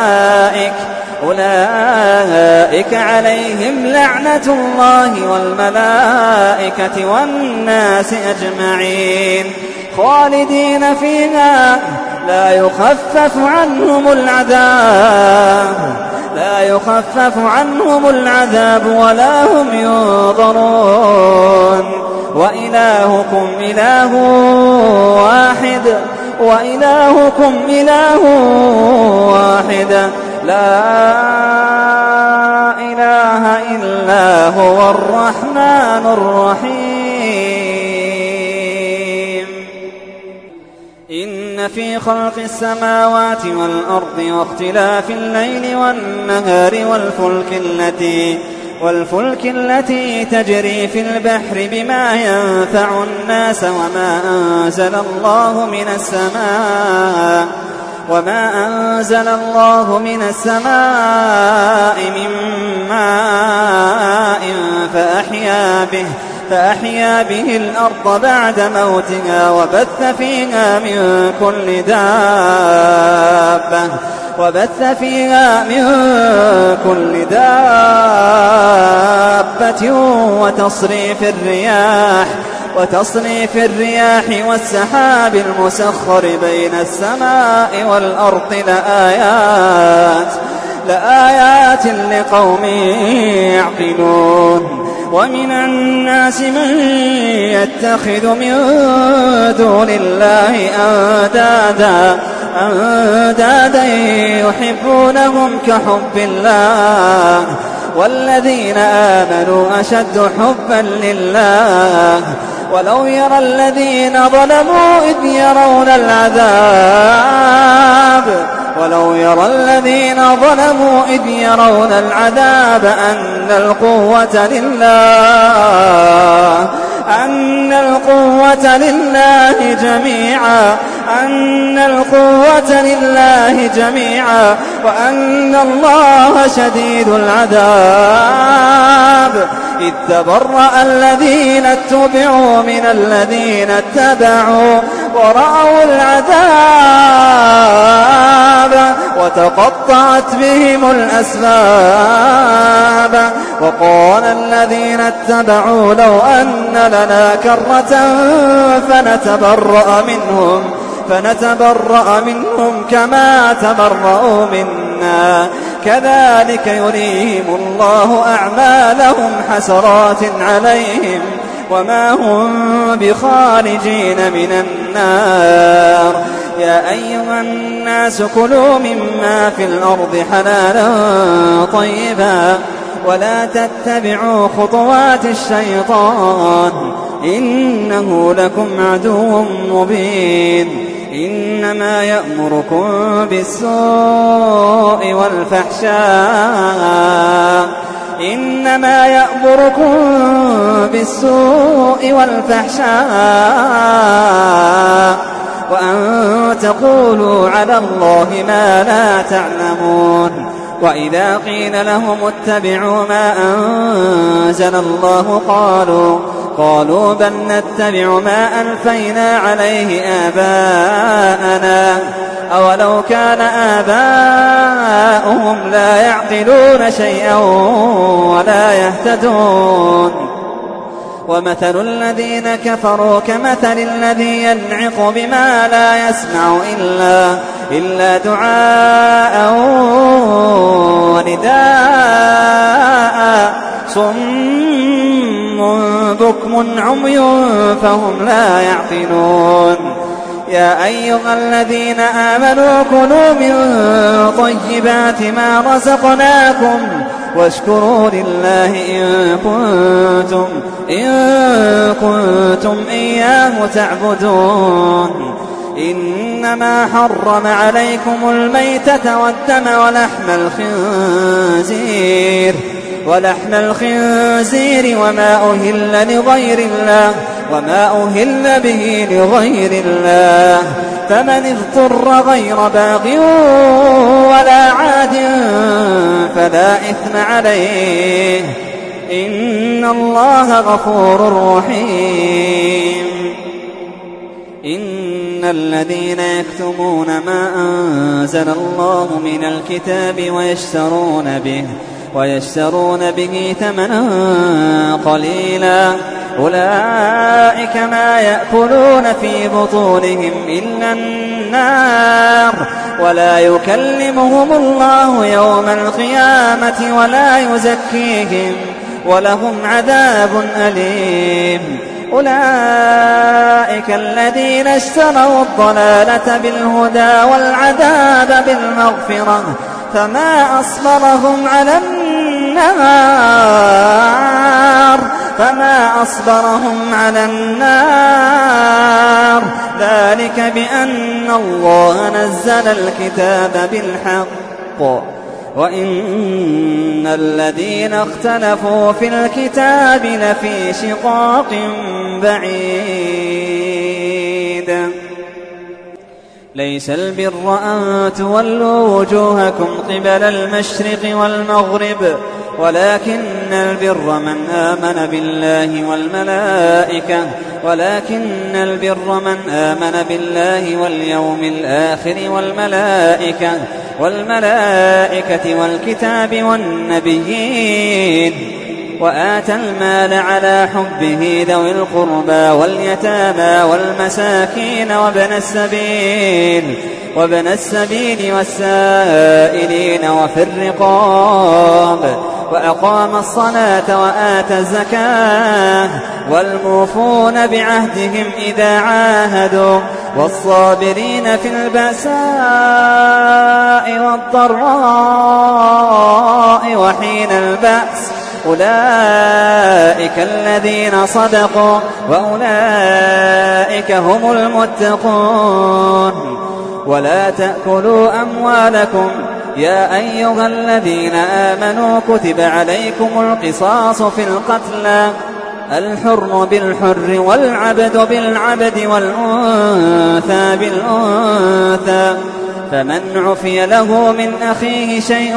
أولئك عليهم لعنة الله والملائكة والناس أجمعين خالدين فيها لا يخفف عنهم العذاب لا يخفف عنهم العذاب ولا هم ينظرون وإلهكم إله واحد وإلهكم إله واحد لا إله إلا هو الرحمن الرحيم إن في خلق السماوات والأرض واختلاف الليل والنهار والفلك التي تجري في البحر بما ينفع الناس وما أنزل الله من السماء من ماء فأحيا به الأرض بعد موتها وبث فيها من كل دابة وتصريف الرياح والسحاب المسخر بين السماء والأرض لآيات لقوم يعقلون ومن الناس من يتخذ من دون الله أندادا يحبونهم كحب الله والذين آمنوا أشد حبا لله ولو يرى الذين ظلموا إذ يرون العذاب أن القوة لله جميعا وأن الله شديد العذاب إذ تبرأ الذين اتبعوا من الذين اتبعوا ورأوا العذاب وتقطعت بهم الأسباب وقال الذين اتبعوا لو أن لنا كرة فنتبرأ منهم كما تبرأوا منا كذلك يريهم الله أعمالهم حسرات عليهم وما هم بخارجين من النار يا أيها الناس كلوا مما في الأرض حلالا طيبا ولا تتبعوا خطوات الشيطان إنه لكم عدو مبين إنما يأمركم بالسوء والفحشاء وأن تقولوا على الله ما لا تعلمون وإذا قيل لهم اتبعوا ما أنزل الله قالوا بل نتبع ما ألفينا عليه آباءنا أولو كان آباؤهم لا يعقلون شيئا ولا يهتدون ومثل الذين كفروا كمثل الذي ينعق بما لا يسمع إلا دعاء ونداء صم بكم عمي فهم لا يعقلون يا أيها الذين آمنوا كلوا من طيبات ما رزقناكم واشكروا لله إن كنتم إياه تعبدون إنما حرم عليكم الميتة والدم ولحم الخنزير وما أهل به لغير الله فمن اضطر غير باغ ولا عاد فلا إثم عليه إن الله غفور رحيم إن الذين يكتمون ما أنزل الله من الكتاب ويشترون به ثمنا قليلا أولئك ما يأكلون في بطونهم إلا النار ولا يكلمهم الله يوم القيامة ولا يزكيهم ولهم عذاب أليم. أولئك الذين اشتروا الضلالة بالهدى والعذاب بالمغفرة فما أصبرهم على النار ذلك بأن الله نزل الكتاب بالحق وإن الذين اختلفوا في الكتاب لفي شقاق بعيد. ليس البر أن تولوا وجوهكم قبل المشرق والمغرب ولكن البر من آمن بالله واليوم الآخر والملائكة والكتاب والنبيين وآتى المال على حبه ذوي القربى واليتامى والمساكين وابن السبيل والسائلين وفي الرقاب وأقام الصلاة وآتى الزكاة والموفون بعهدهم إذا عاهدوا والصابرين في البأساء والضراء وحين البأس أولئك الذين صدقوا وأولئك هم المتقون. ولا تأكلوا أموالكم يا أيها الذين آمنوا كتب عليكم القصاص في القتلى الحر بالحر والعبد بالعبد والأنثى بالأنثى فمن عفي له من أخيه شيء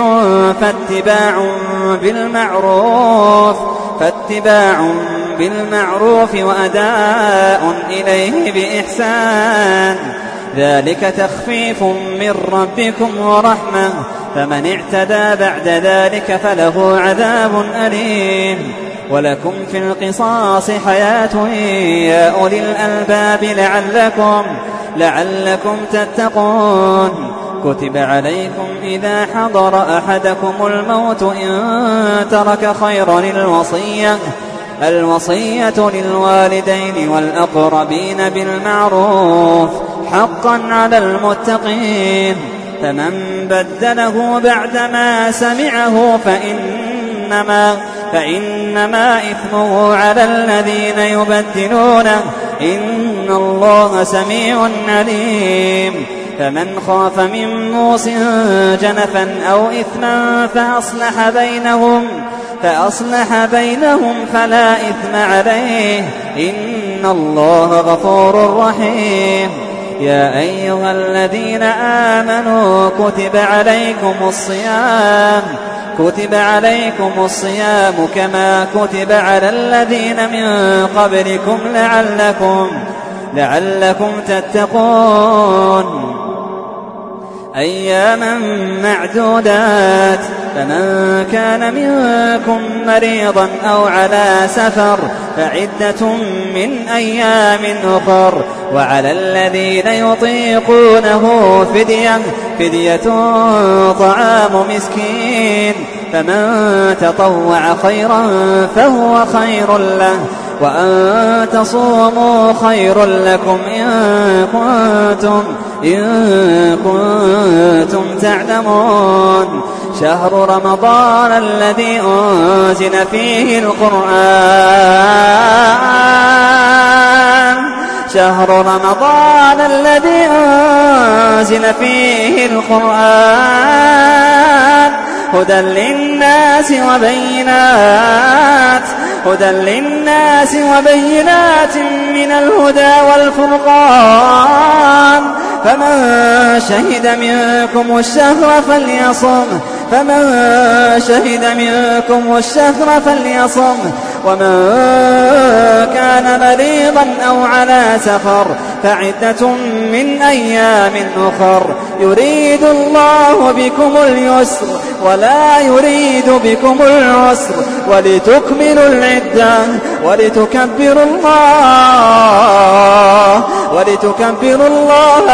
فاتباع بالمعروف وأداء إليه بإحسان ذلك تخفيف من ربكم ورحمة فمن اعتدى بعد ذلك فله عذاب أليم. ولكم في القصاص حياة يا أولي الألباب لعلكم تتقون. كتب عليكم إذا حضر أحدكم الموت إن ترك خيرا الوصية للوالدين والأقربين بالمعروف حقا على المتقين. فمن بدله بعدما سمعه فإنما إثمه على الذين يبدلونه إن الله سميع عليم. فمن خاف من موص جنفا أو إثما فأصلح بينهم فلا إثم عليه إن الله غفور رحيم. يا أيها الذين آمنوا كتب عليكم الصيام كما كتب على الذين من قبلكم لعلكم تتقون. أياما معدودات فمن كان منكم مريضا أو على سفر فعدة من أيام أخر وعلى الذين يطيقونه فدية طعام مسكين فمن تطوع خيرا فهو خير له وأن تصوموا خير لكم إن كنتم تعلمون. شهر رمضان الذي أنزل فيه القرآن هدى للناس وبينات من الهدى والفرقان فمن شهد منكم الشهر فليصم ومن كان مريضا أو على سفر فعدة من أيام أخر يريد الله بكم اليسر ولا يريد بكم العسر ولتكملوا العدة ولتكبروا الله ولتكبروا الله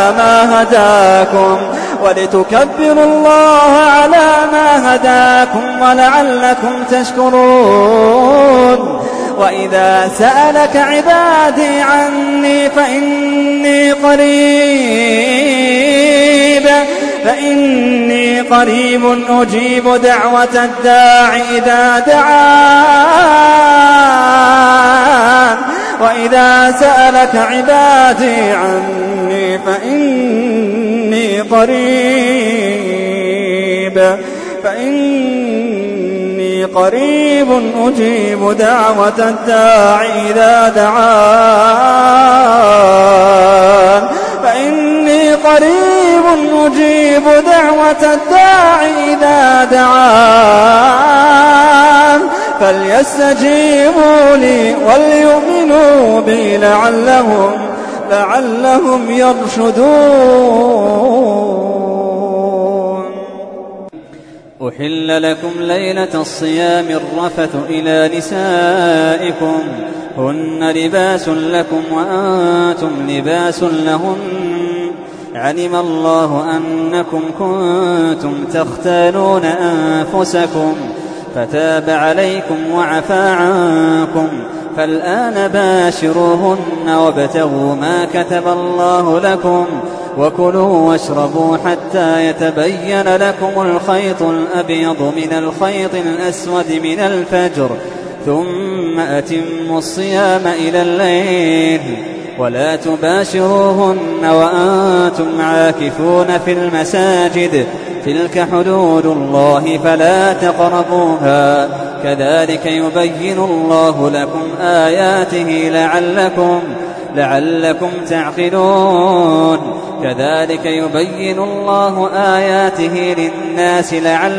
على ما هداكم ولعلكم تشكرون. وإذا سألك عبادي عني فإني قريب أجيب دعوة الداع إذا دعان. وإذا سألك عبادي عني فإني قريب أجيب دعوة الداع إذا دعان. فليستجيبوا لي وليؤمنوا بي لعلهم يرشدون. أحل لكم ليلة الصيام الرفث إلى نسائكم هن لباس لكم وأنتم لباس لهن علم الله أنكم كنتم تختانون أنفسكم فتاب عليكم وعفى عنكم فالآن باشروهن وابتغوا ما كتب الله لكم وكلوا واشربوا حتى يتبين لكم الخيط الأبيض من الخيط الأسود من الفجر ثم أتموا الصيام إلى الليل ولا تباشروهن وأنتم عاكفون في المساجد تلك حدود الله فلا تقربوها كذلك يبين الله لكم آياته لعلكم تعقلون. كذلك يبين الله آياته للناس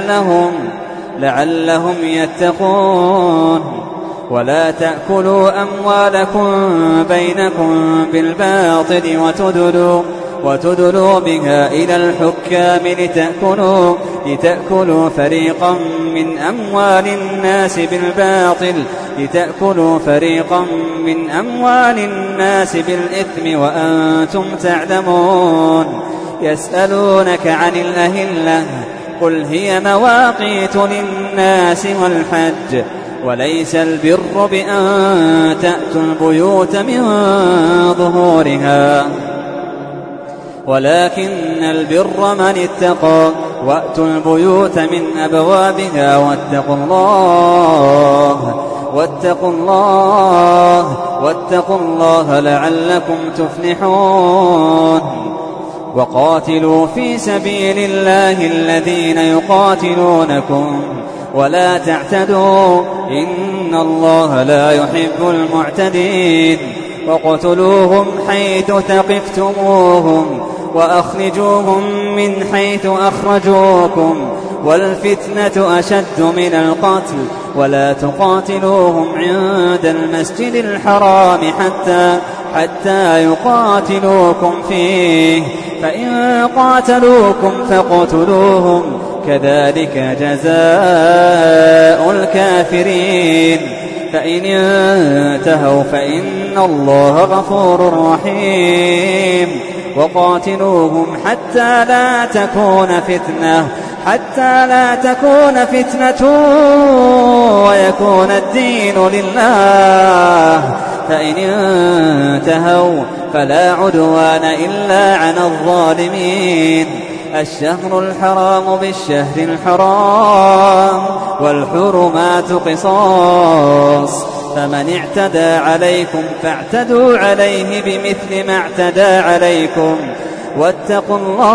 لعلهم يتقون. ولا تأكلوا أموالكم بينكم بالباطل وتدلوا بها إلى الحكام لتأكلوا فريقا من أموال الناس بالإثم وأنتم تعلمون. يسألونك عن الأهلة قل هي مواقيت للناس والحج وليس البر بأن تأتوا البيوت من ظهورها ولكن البر من اتقى وأتوا البيوت من أبوابها واتقوا الله لعلكم تفلحون. وقاتلوا في سبيل الله الذين يقاتلونكم ولا تعتدوا إن الله لا يحب المعتدين. وقتلوهم حيث ثقفتموهم وأخرجوهم من حيث أخرجوكم والفتنة أشد من القتل ولا تقاتلوهم عند المسجد الحرام حتى يقاتلوكم فيه فإن قاتلوكم فاقتلوهم كذلك جزاء الكافرين. فإن انتهوا فإن الله غفور رحيم. وقاتلوهم حتى لا تكون فتنة ويكون الدين لله. فإن انتهوا فلا عدوان إلا على الظالمين. الشهر الحرام بالشهر الحرام والحرمات قصاص فمن اعتدى عليكم فاعتدوا عليه بمثل ما اعتدى عليكم واتقوا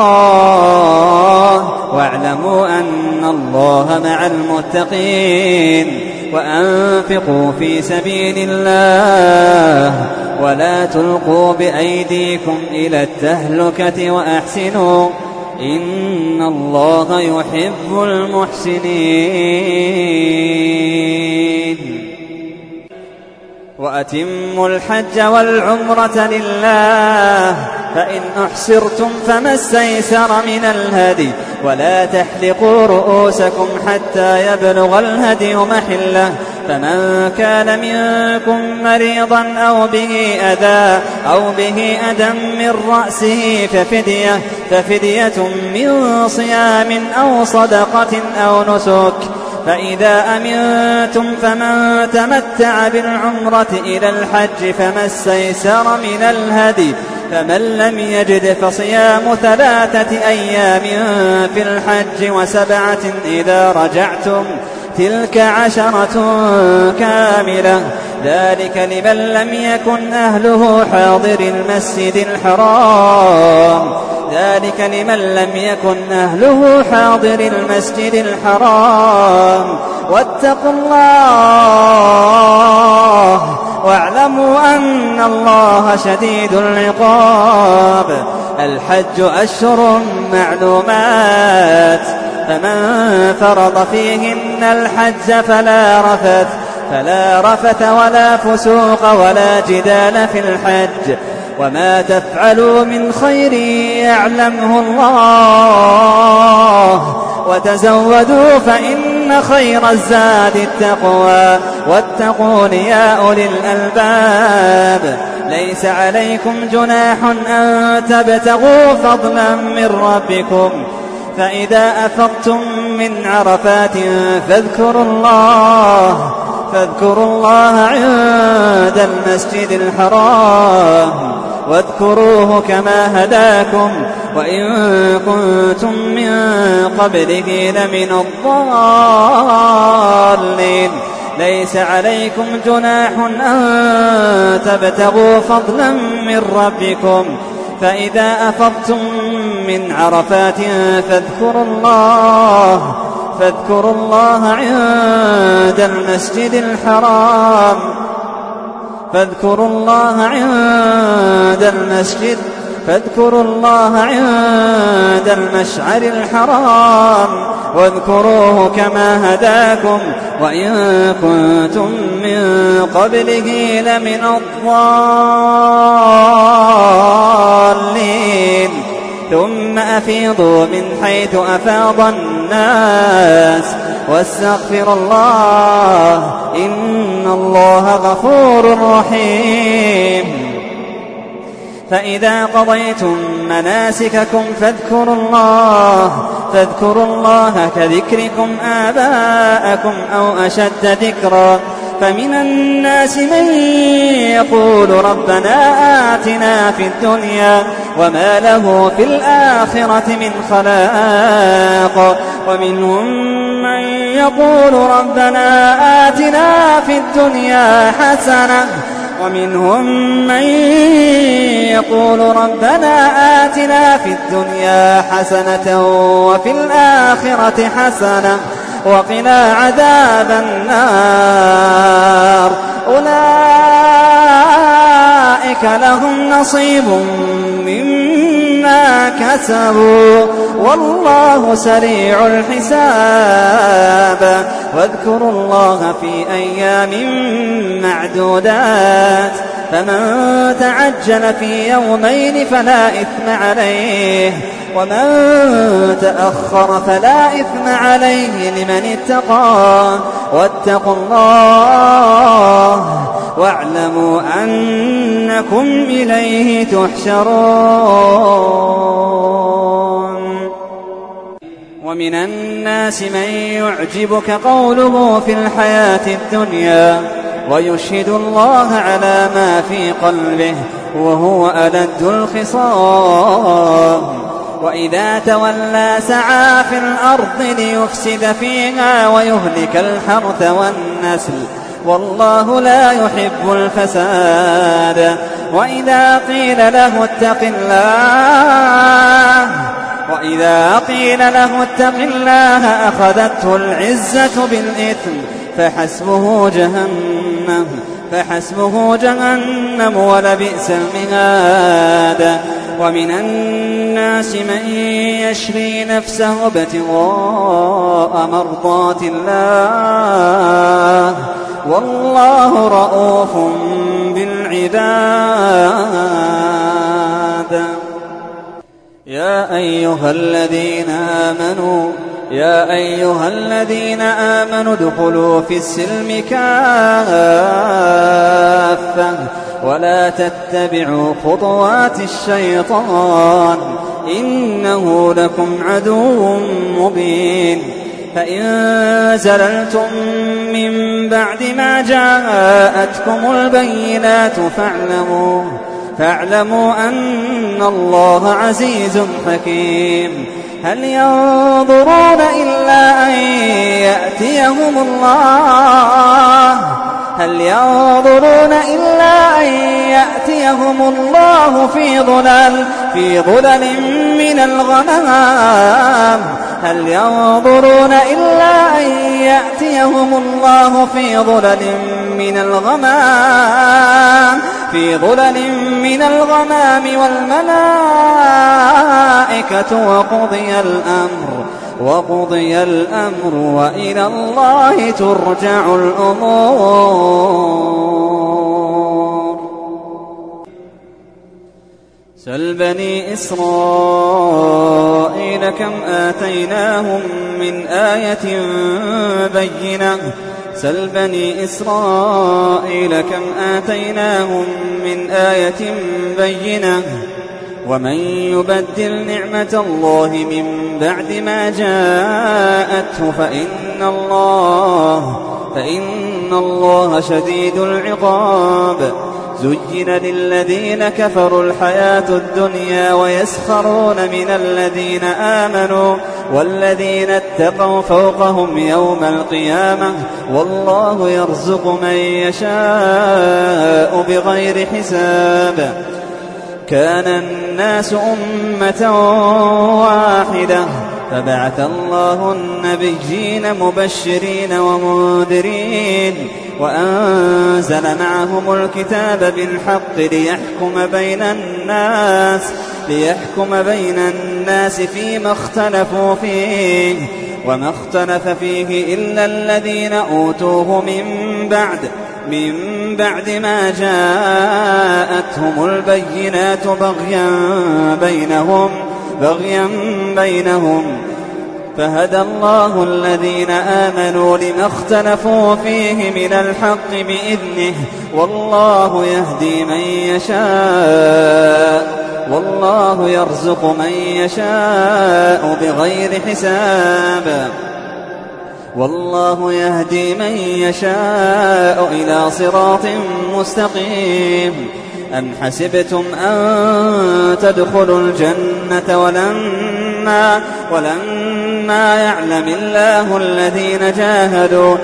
الله واعلموا أن الله مع المتقين. وأنفقوا في سبيل الله ولا تلقوا بأيديكم إلى التهلكة وأحسنوا إن الله يحب المحسنين. وأتموا الحج والعمرة لله فإن أحصرتم فما استيسر من الهدي ولا تحلقوا رؤوسكم حتى يبلغ الهدي محله فمن كان منكم مريضا أو به أذى من رأسه ففدية من صيام أو صدقة أو نسك. فإذا أمنتم فمن تمتع بالعمرة إلى الحج فما استيسر من الهدي، فمن لم يجد فصيام 3 أيام في الحج و7 إذا رجعتم، تلك 10 كاملة، ذلك لمن لم يكن أهله حاضر المسجد الحرام. واتقوا الله واعلموا أن الله شديد العقاب. الحج أشهر معلومات، فمن فرض فيهن الحج فلا رفث ولا فسوق ولا جدال في الحج. وما تفعلوا من خير يعلمه الله، وتزودوا فإن خير الزاد التقوى، واتقون يا أولي الألباب. ليس عليكم جناح أن تبتغوا فضلا من ربكم، فإذا أفضتم من عرفات فاذكروا الله عند المسجد الحرام، واذكروه كما هداكم، وإن كنتم من قبله لمن الضالين. ليس عليكم جناح أن تبتغوا فضلا من ربكم، فإذا أفضتم من عرفات فاذكروا الله عند المسجد الحرام، فاذكروا الله عند المشعر الحرام، واذكروه كما هداكم، وإن كنتم من قبله لمن الضالين. ثم أفيضوا من حيث أفاض الناس واستغفروا الله، إن الله غفور رحيم. فإذا قضيتم مناسككم فاذكروا الله كذكركم آباءكم أو أشد ذكرا. فمن الناس من يقول ربنا آتنا في الدنيا وما له في الآخرة من خلاق، ومنهم من يقول ربنا آتنا في الدنيا حسنة، وفي الآخرة حسنة وقنا عذاب النار. أولئك لهم نصيب مما كسبوا والله سريع الحساب. واذكروا الله في أيام معدودات، فمن تعجل في يومين فلا إثم عليه، ومن تأخر فلا إثم عليه لمن اتقى. واتقوا الله واعلموا أنكم إليه تحشرون. ومن الناس من يعجبك قوله في الحياة الدنيا ويشهد الله على ما في قلبه وهو ألد الخصام. وإذا تولى سعى في الأرض ليفسد فيها ويهلك الحرث والنسل والله لا يحب الفساد. وإذا قيل له اتق الله أخذته العزة بالإثم فحسبه جهنم ولبئس المهاد. ومن الناس من يشري نفسه ابتغاء مرضات الله والله رؤوف بالعباد. يا أيها الذين آمنوا يا أيها الذين آمنوا ادخلوا في السلم كافة ولا تتبعوا خطوات الشيطان إنه لكم عدو مبين فإن زللتم من بعد ما جاءتكم البينات فاعلموا أن الله عزيز حكيم هل ينظرون إلا أن يأتيهم الله في ظلل من الغمام والملائكة وقضي الأمر وإلى الله ترجع الأمور. سل بني إسرائيل كم آتيناهم من آية بينة ومن يبدل نعمة الله من بعد ما جاءته فإن الله شديد العقاب. زين للذين كفروا الحياة الدنيا ويسخرون من الذين آمنوا والذين اتقوا فوقهم يوم القيامة والله يرزق من يشاء بغير حساب. كان الناس أمة واحدة فبعث الله النبيين مبشرين ومنذرين وأنزل معهم الكتاب بالحق ليحكم بين الناس فيما اختلفوا فيه وما اختلف فيه إلا الذين أوتوه من بعد ما جاءتهم البينات بغيا بينهم فهدى الله الذين آمنوا لما اختلفوا فيه من الحق بإذنه والله يرزق من يشاء بغير حساب. والله يهدي من يشاء إلى صراط مستقيم. أم حسبتم أن تدخلوا الجنة ولما يعلم الله الذين جاهدوا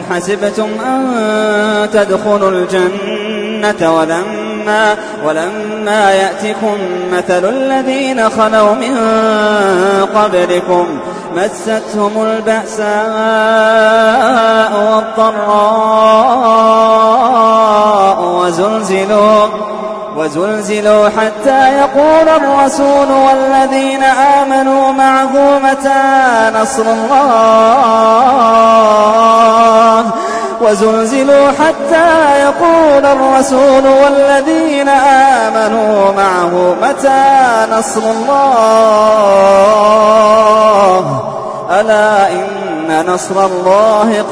ولما يأتكم مثل الذين خلوا من قبلكم مستهم البأساء والضراء وزلزلوا حتى يقول الرسول والذين آمنوا معه متى نصر الله ألا إن نصر الله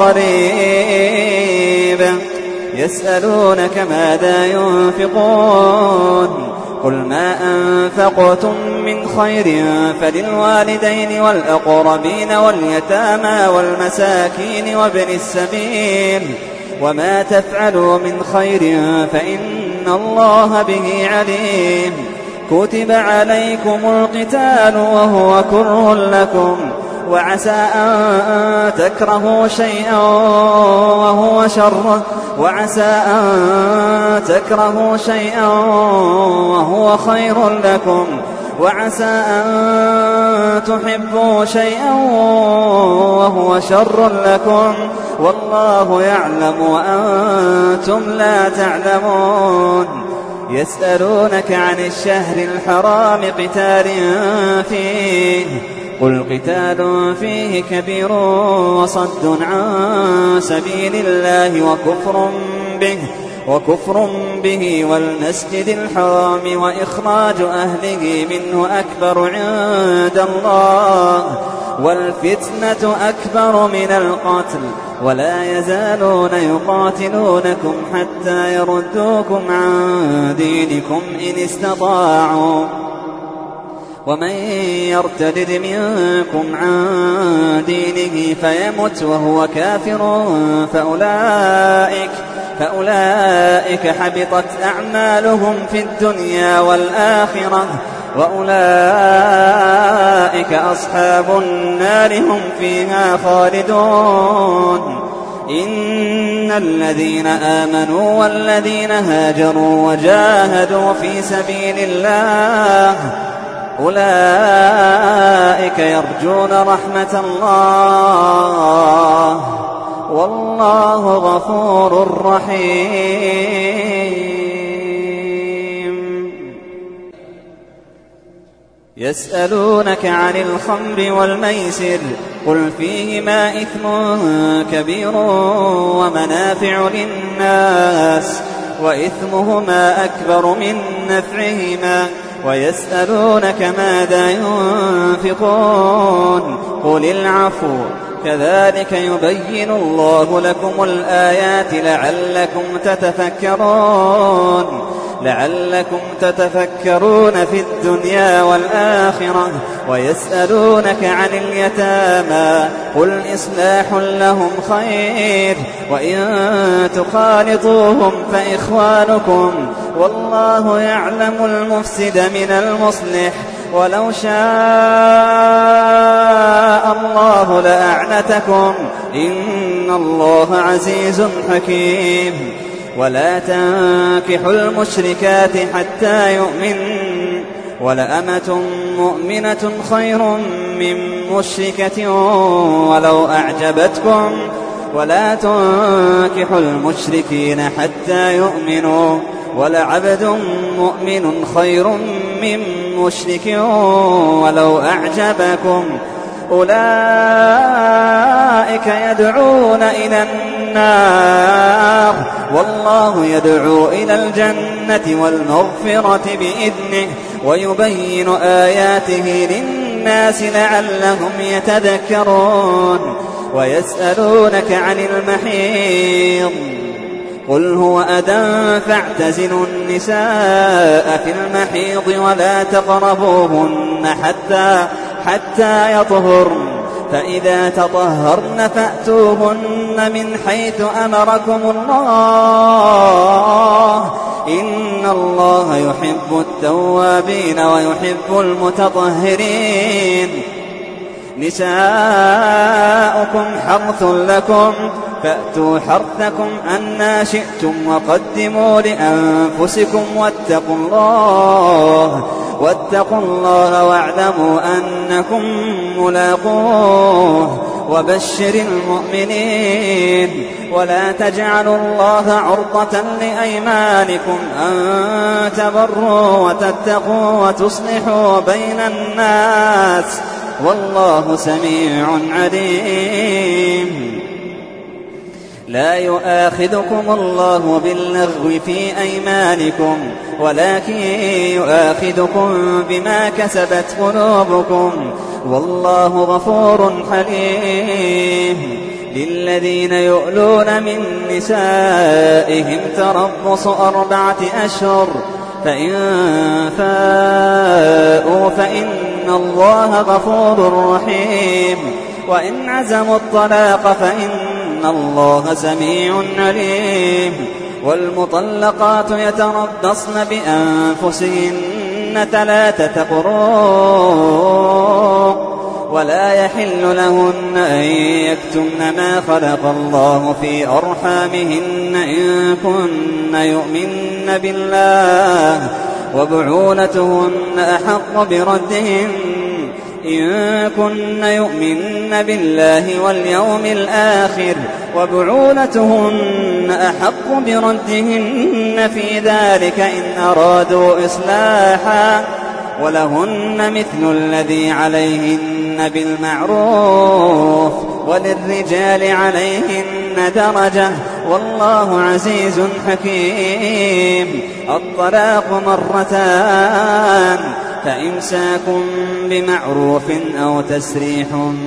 قريب. يسألونك ماذا ينفقون قل ما أنفقتم من خير فللوالدين والأقربين واليتامى والمساكين وابن السبيل وما تفعلوا من خير فإن الله به عليم. كتب عليكم القتال وهو كره لكم وعسى أن تكرهوا شيئا وهو خير لكم وعسى أن تحبوا شيئا وهو شر لكم والله يعلم وأنتم لا تعلمون. يسألونك عن الشهر الحرام قتال فيه قل قتال فيه كبير وصد عن سبيل الله وكفر به والمسجد الحرام وإخراج أهله منه أكبر عند الله والفتنة أكبر من القتل ولا يزالون يقاتلونكم حتى يردوكم عن دينكم إن استطاعوا ومن يرتد منكم عن دينه فيمت وهو كافر فأولئك حبطت أعمالهم في الدنيا والآخرة وأولئك أصحاب النار هم فيها خالدون. إن الذين آمنوا والذين هاجروا وجاهدوا في سبيل الله أولئك يرجون رحمة الله والله غفور رحيم. يسألونك عن الخمر والميسر قل فيهما إثم كبير ومنافع للناس وإثمهما أكبر من نفعهما ويسألونك ماذا ينفقون قل العفو كذلك يبين الله لكم الآيات لعلكم تتفكرون في الدنيا والآخرة. ويسألونك عن اليتامى قل إصلاح لهم خير وإن تخالطوهم فإخوانكم والله يعلم المفسد من المصلح ولو شاء الله لأعنتكم إن الله عزيز حكيم. ولا تنكحوا المشركات حتى يؤمنن ولأمة مؤمنة خير من مشركة ولو أعجبتكم ولا تنكحوا المشركين حتى يؤمنوا ولعبد مؤمن خير من مشرك ولو أعجبكم أولئك يدعون إلى النار والله يدعو إلى الجنة والمغفرة بإذنه ويبين آياته للناس لعلهم يتذكرون. ويسألونك عن المحيض قل هو أذى فاعتزلوا النساء في المحيض ولا تقربوهن حتى يطهرن فإذا تطهرن فأتوهن من حيث أمركم الله إن الله يحب التوابين ويحب المتطهرين. نساؤكم حرث لكم فأتوا حرثكم أنى شئتم وقدموا لأنفسكم واتقوا الله واعلموا أنكم ملاقوه وبشر المؤمنين. ولا تجعلوا الله عرضة لأيمانكم أن تبروا وتتقوا وتصلحوا بين الناس والله سميع عليم. لا يؤاخذكم الله باللغو في أيمانكم ولكن يؤاخذكم بما كسبت قلوبكم والله غفور حليم. للذين يؤلون من نسائهم تربص 4 أشهر فإن فاءوا فإن الله غفور رحيم. وإن عزموا الطلاق فإن الله سميع عليم. والمطلقات يتربصن بأنفسهن 3 قروء ولا يحل لهن أن يكتمن ما خلق الله في أرحامهن إن كن يؤمن بالله وبعولتهن أحق بردهن إن كن يؤمن بالله واليوم الآخر وبعولتهن أحق بردهن في ذلك إن أرادوا إصلاحا ولهن مثل الذي عليهن بالمعروف وللرجال عليهن درجة والله عزيز حكيم. الطلاق 2 فإمساك بمعروف أو تسريح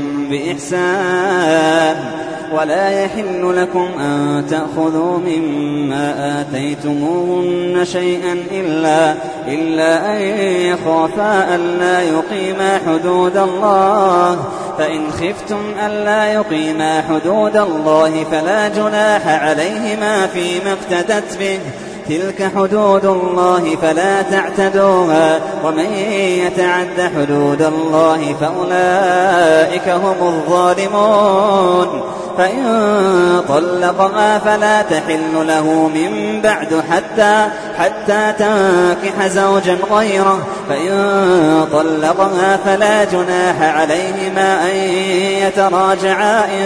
بإحسان ولا يحل لكم أن تأخذوا مما آتيتموهن شيئا إلا أن يخافا ألا يقيما حدود الله فإن خفتم ألا يقيما حدود الله فلا جناح عليهما فيما افتدت به تلك حدود الله فلا تعتدوها ومن يتعد حدود الله فأولئك هم الظالمون فإن طلقها فلا تحل له من بعد حتى تنكح زوجا غيره فإن طلقها فلا جناح عليهما أن يتراجعا إن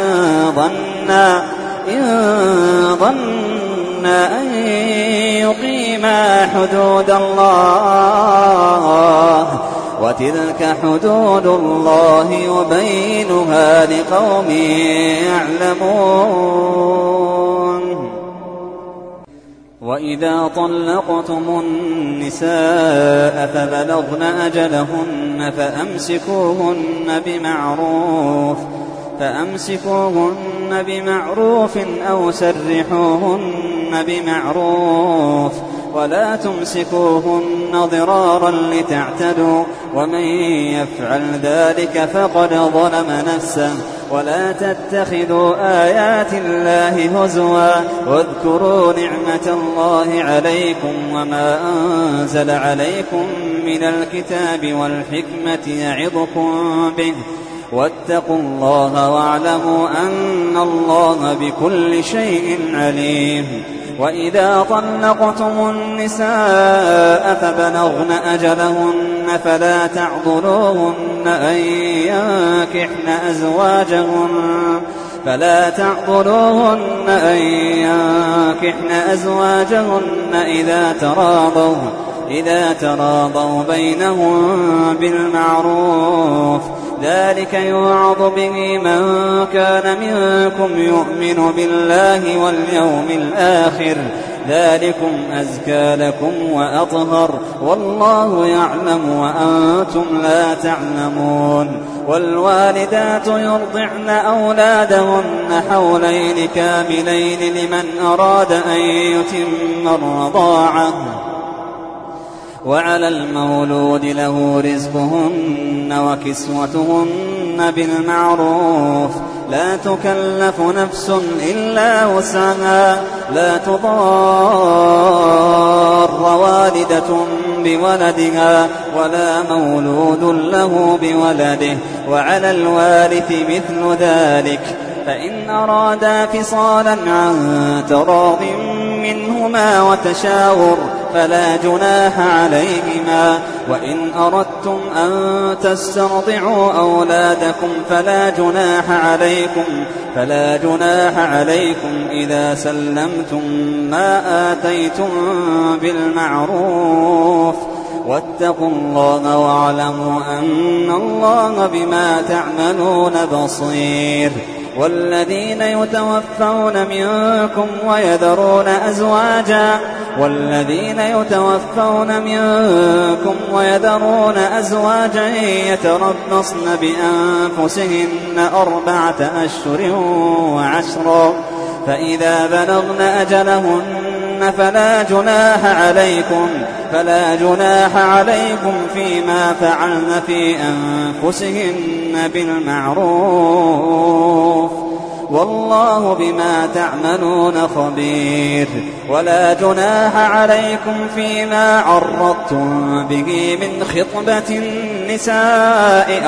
ظنا أن يقيما حدود الله وتلك حدود الله يبينها لقوم يعلمون. وإذا طلقتم النساء فبلغن أجلهن فأمسكوهن بمعروف أو سرحوهن بمعروف ولا تمسكوهن ضرارا لتعتدوا ومن يفعل ذلك فقد ظلم نفسه ولا تتخذوا آيات الله هزوا واذكروا نعمة الله عليكم وما أنزل عليكم من الكتاب والحكمة يعظكم به واتقوا الله واعلموا أن الله بكل شيء عليم. وإذا طلقتم النساء فبلغن أجلهن فلا تعضلوهن أن ينكحن أزواجهن إذا تراضوا بينهم بالمعروف ذلك يوعظ به من كان منكم يؤمن بالله واليوم الآخر ذلكم أزكى لكم وأطهر والله يعلم وأنتم لا تعلمون. والوالدات يرضعن أولادهن حولين كاملين لمن أراد أن يتم الرضاعة وعلى المولود له رزقهن وكسوتهن بالمعروف لا تكلف نفس إلا وسعها لا تضار والدة بولدها ولا مولود له بولده وعلى الوارث مثل ذلك فإن أرادا فصالا عن تراض منهما وتشاور فلا جناح عليهما وإن أردتم أن تسترضعوا أولادكم فلا جناح عليكم إذا سلمتم ما آتيتم بالمعروف واتقوا الله واعلموا أن الله بما تعملون بصير. والذين يتوفون منكم ويذرون أزواجا يتربصن بأنفسهن 4 أشهر وعشرا فإذا بلغن أجلهن فلا جناح عليكم فيما فعلن في أنفسهن بالمعروف والله بما تعملون خبير. ولا جناح عليكم فيما عرضتم به من خطبة النساء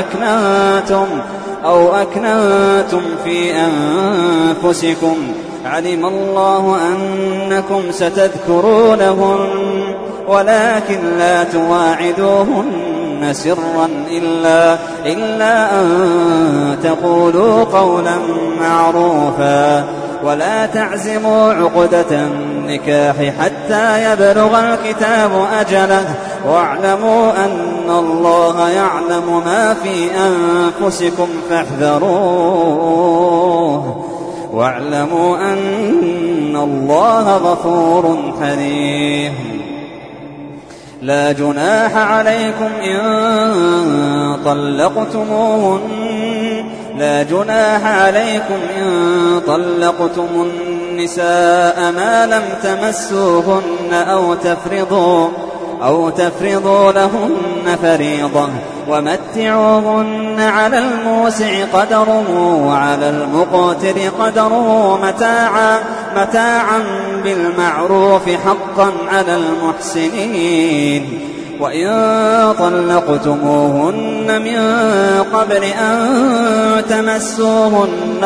أو أكننتم في أنفسكم علم الله أنكم ستذكرونهن ولكن لا تواعدوهن سرا إلا أن تقولوا قولا معروفا ولا تعزموا عقدة النكاح حتى يبلغ الكتاب أجله واعلموا أن الله يعلم ما في أنفسكم فاحذروه واعلموا أن الله غفور حليم. لا جناح عليكم إن طلقتم النساء ما لم تمسوهن أو تفرضوا لهن فريضة ومتعوهن على الموسع قدره وعلى المقتر قدره متاعا بالمعروف حقا على المحسنين. وإن طلقتموهن من قبل أن تمسوهن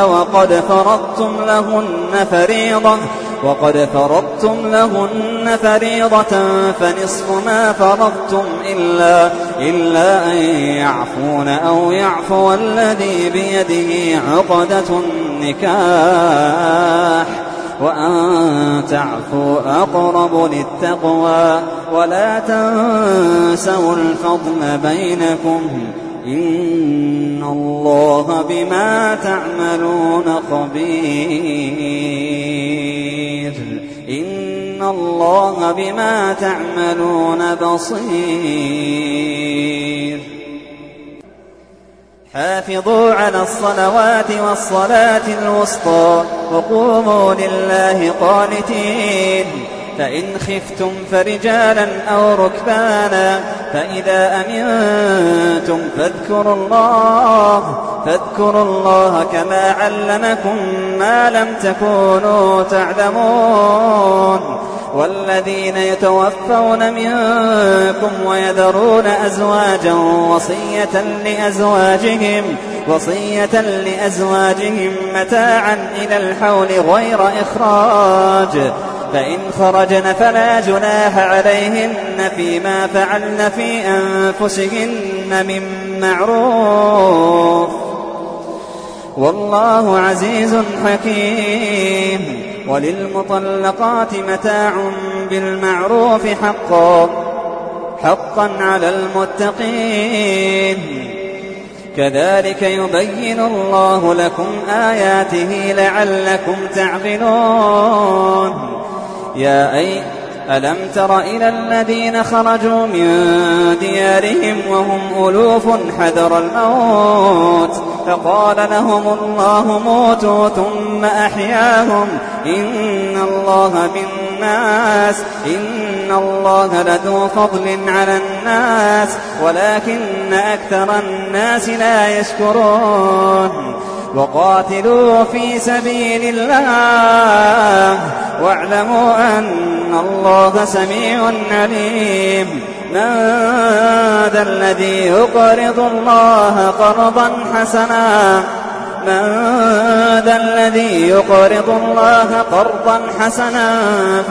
وقد فرضتم لهن فريضة فنصف ما فرضتم إلا أن يعفون أو يعفو الذي بيده عقدة النكاح وأن تعفوا أقرب للتقوى ولا تنسوا الفضل بينكم إن الله بما تعملون خبير. إن الله بما تعملون بصير. حافظوا على الصلوات والصلاة الوسطى وقوموا لله قانتين. فإن خفتم فرجالا أو ركبانا فإذا أمنتم فاذكروا الله كما علمكم ما لم تكونوا تعلمون. والذين يتوفون منكم ويذرون أزواجا وصية لأزواجهم متاعا إلى الحول غير إخراج فإن خرجن فلا جناح عليهن فيما فعلن في أنفسهن من معروف والله عزيز حكيم. وللمطلقات متاع بالمعروف حقا على المتقين. كذلك يبين الله لكم آياته لعلكم تعقلون. ألم تر إلى الذين خرجوا من ديارهم وهم ألوف حذر الموت فقال لهم الله موتوا ثم أحياهم إن الله لذو فضل على الناس ولكن أكثر الناس لا يشكرون. وقاتلوا في سبيل الله واعلموا أن الله سميع عليم. من ذا الذي يقرض الله قرضا حسنا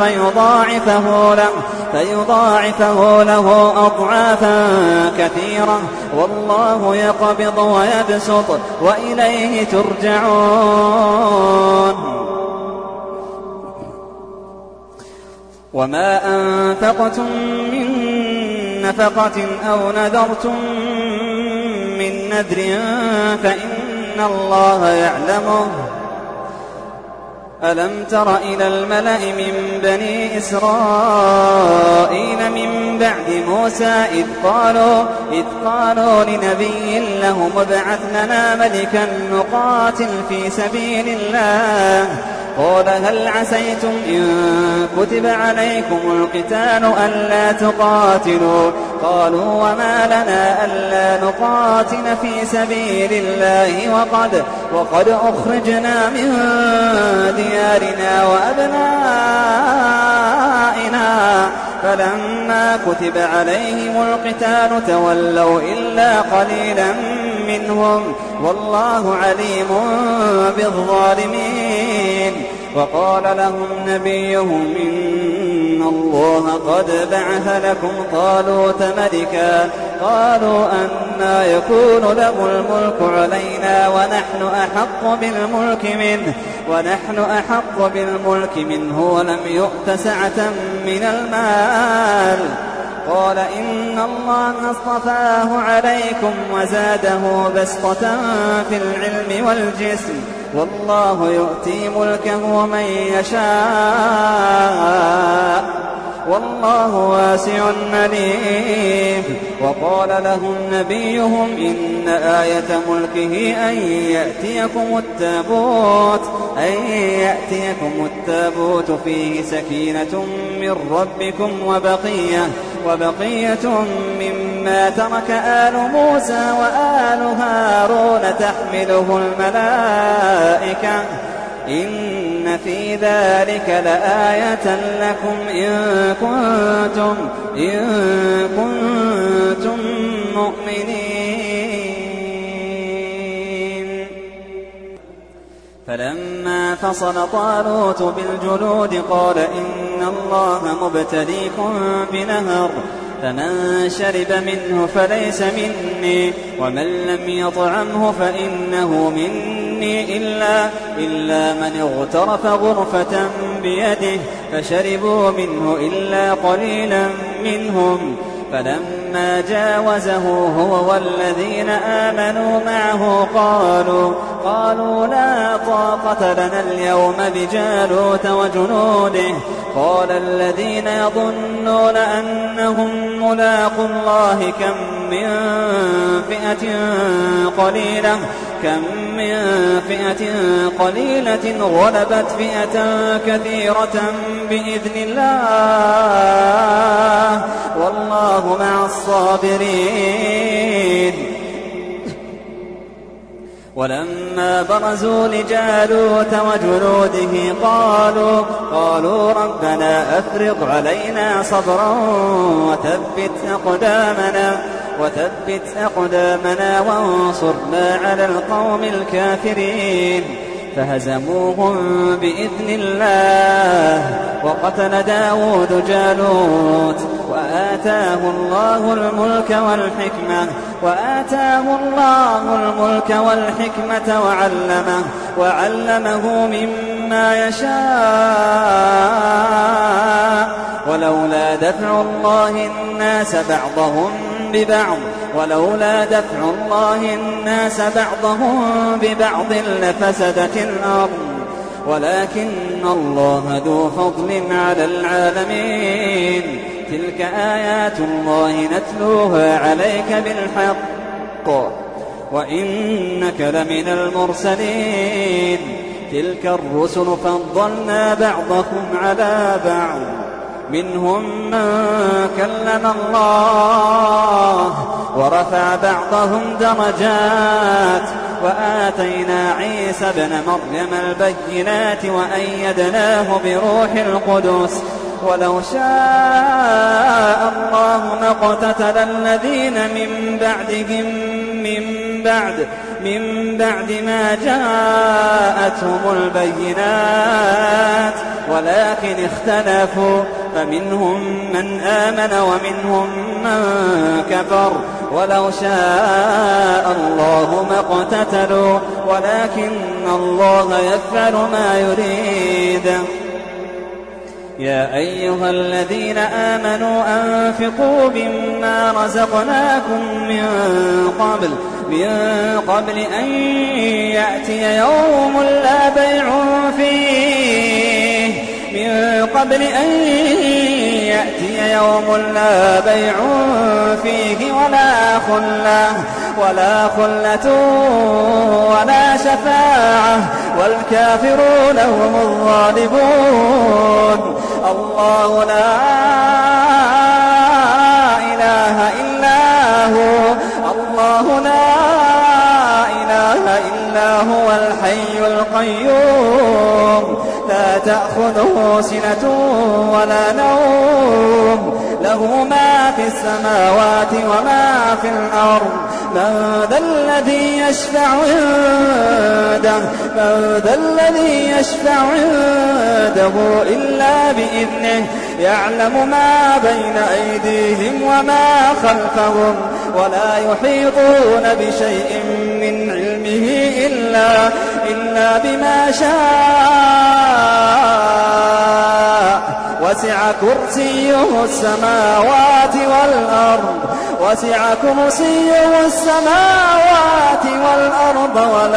فيضاعفه له أضعافا كثيرة والله يقبض ويبسط وإليه ترجعون. وما أنفقتم من نفقة أو نذرتم من نذر فإن الله يعلمه. ألم تر إلى الملأ من بني إسرائيل من بعد موسى إذ قالوا لنبي لهم ابعث لنا ملكا نقاتل في سبيل الله قال هل عسيتم إن كتب عليكم القتال ألا تقاتلوا قالوا وما لنا ألا نقاتل في سبيل الله وقد أخرجنا من ديارنا وأبنائنا فلما كتب عليهم القتال تولوا إلا قليلا منهم والله عليم بالظالمين. وقال لهم نبيهم إن الله قد بعث لكم طالوت ملكا قالوا أنى يكون له الملك علينا ونحن أحق بالملك منه ولم يؤت سعة من المال قال إن الله اصطفاه عليكم وزاده بسطة في العلم والجسم والله يؤتي ملكه من يشاء والله واسع عليم. وقال لهم نبيهم إن آية ملكه أن يأتيكم التابوت فيه سكينة من ربكم وبقية مما ترك آل موسى وآل هارون تحمله الملائكة إن في ذلك لآية لكم إن كنتم مؤمنين. فلما فصل طالوت بالجنود قال إن الله مبتليكم بنهر فمن شرب منه فليس مني ومن لم يطعمه فإنه مني إلا من اغترف غرفة بيده فشربوا منه إلا قليلا منهم. فلما جاوزه هو والذين آمنوا معه قالوا لا طاقة لنا اليوم بجالوت وجنوده. قال الذين يظنون أنهم ملاقو الله كم من فئة قليلة غلبت فئة كثيرة بإذن الله والله مع الصابرين. ولما برزوا لجالوت وجنوده قالوا ربنا أفرغ علينا صبرا وثبت أقدامنا وانصرنا على القوم الكافرين. فهزموهم بإذن الله وقتل داود جالوت وآتاه الله الملك والحكمة وعلمه مما يشاء. ولولا دفع الله الناس بعضهم ببعض لفسدت الأرض ولكن الله ذو فضل على العالمين. تلك آيات الله نتلوها عليك بالحق وإنك لمن المرسلين. تلك الرسل فضلنا بعضكم على بعض منهم من كلم الله ورفع بعضهم درجات وآتينا عيسى ابن مريم البينات وأيدناه بروح القدس. ولو شاء الله ما اقتتل الذين من بعد ما جاءتهم البينات ولكن اختلفوا فمنهم من آمن ومنهم من كفر. ولو شاء الله ما اقتتلوا ولكن الله يفعل ما يريد. يا أيها الذين آمنوا أنفقوا مما رزقناكم من قبل أن يأتي يوم لا بيع فيه ولا خلة ولا شفاعة والكافرون هم الظالمون. الله لا إله إلا هو الحي القيوم لا تأخذه سنة ولا نوم له ما في السماوات وما في الأرض. من ذا الذي يشفع عنده إلا بإذنه. يعلم ما بين أيديهم وما خلفهم ولا يحيطون بشيء من علمه إلا بما شاء وسع كرسيه السماوات والأرض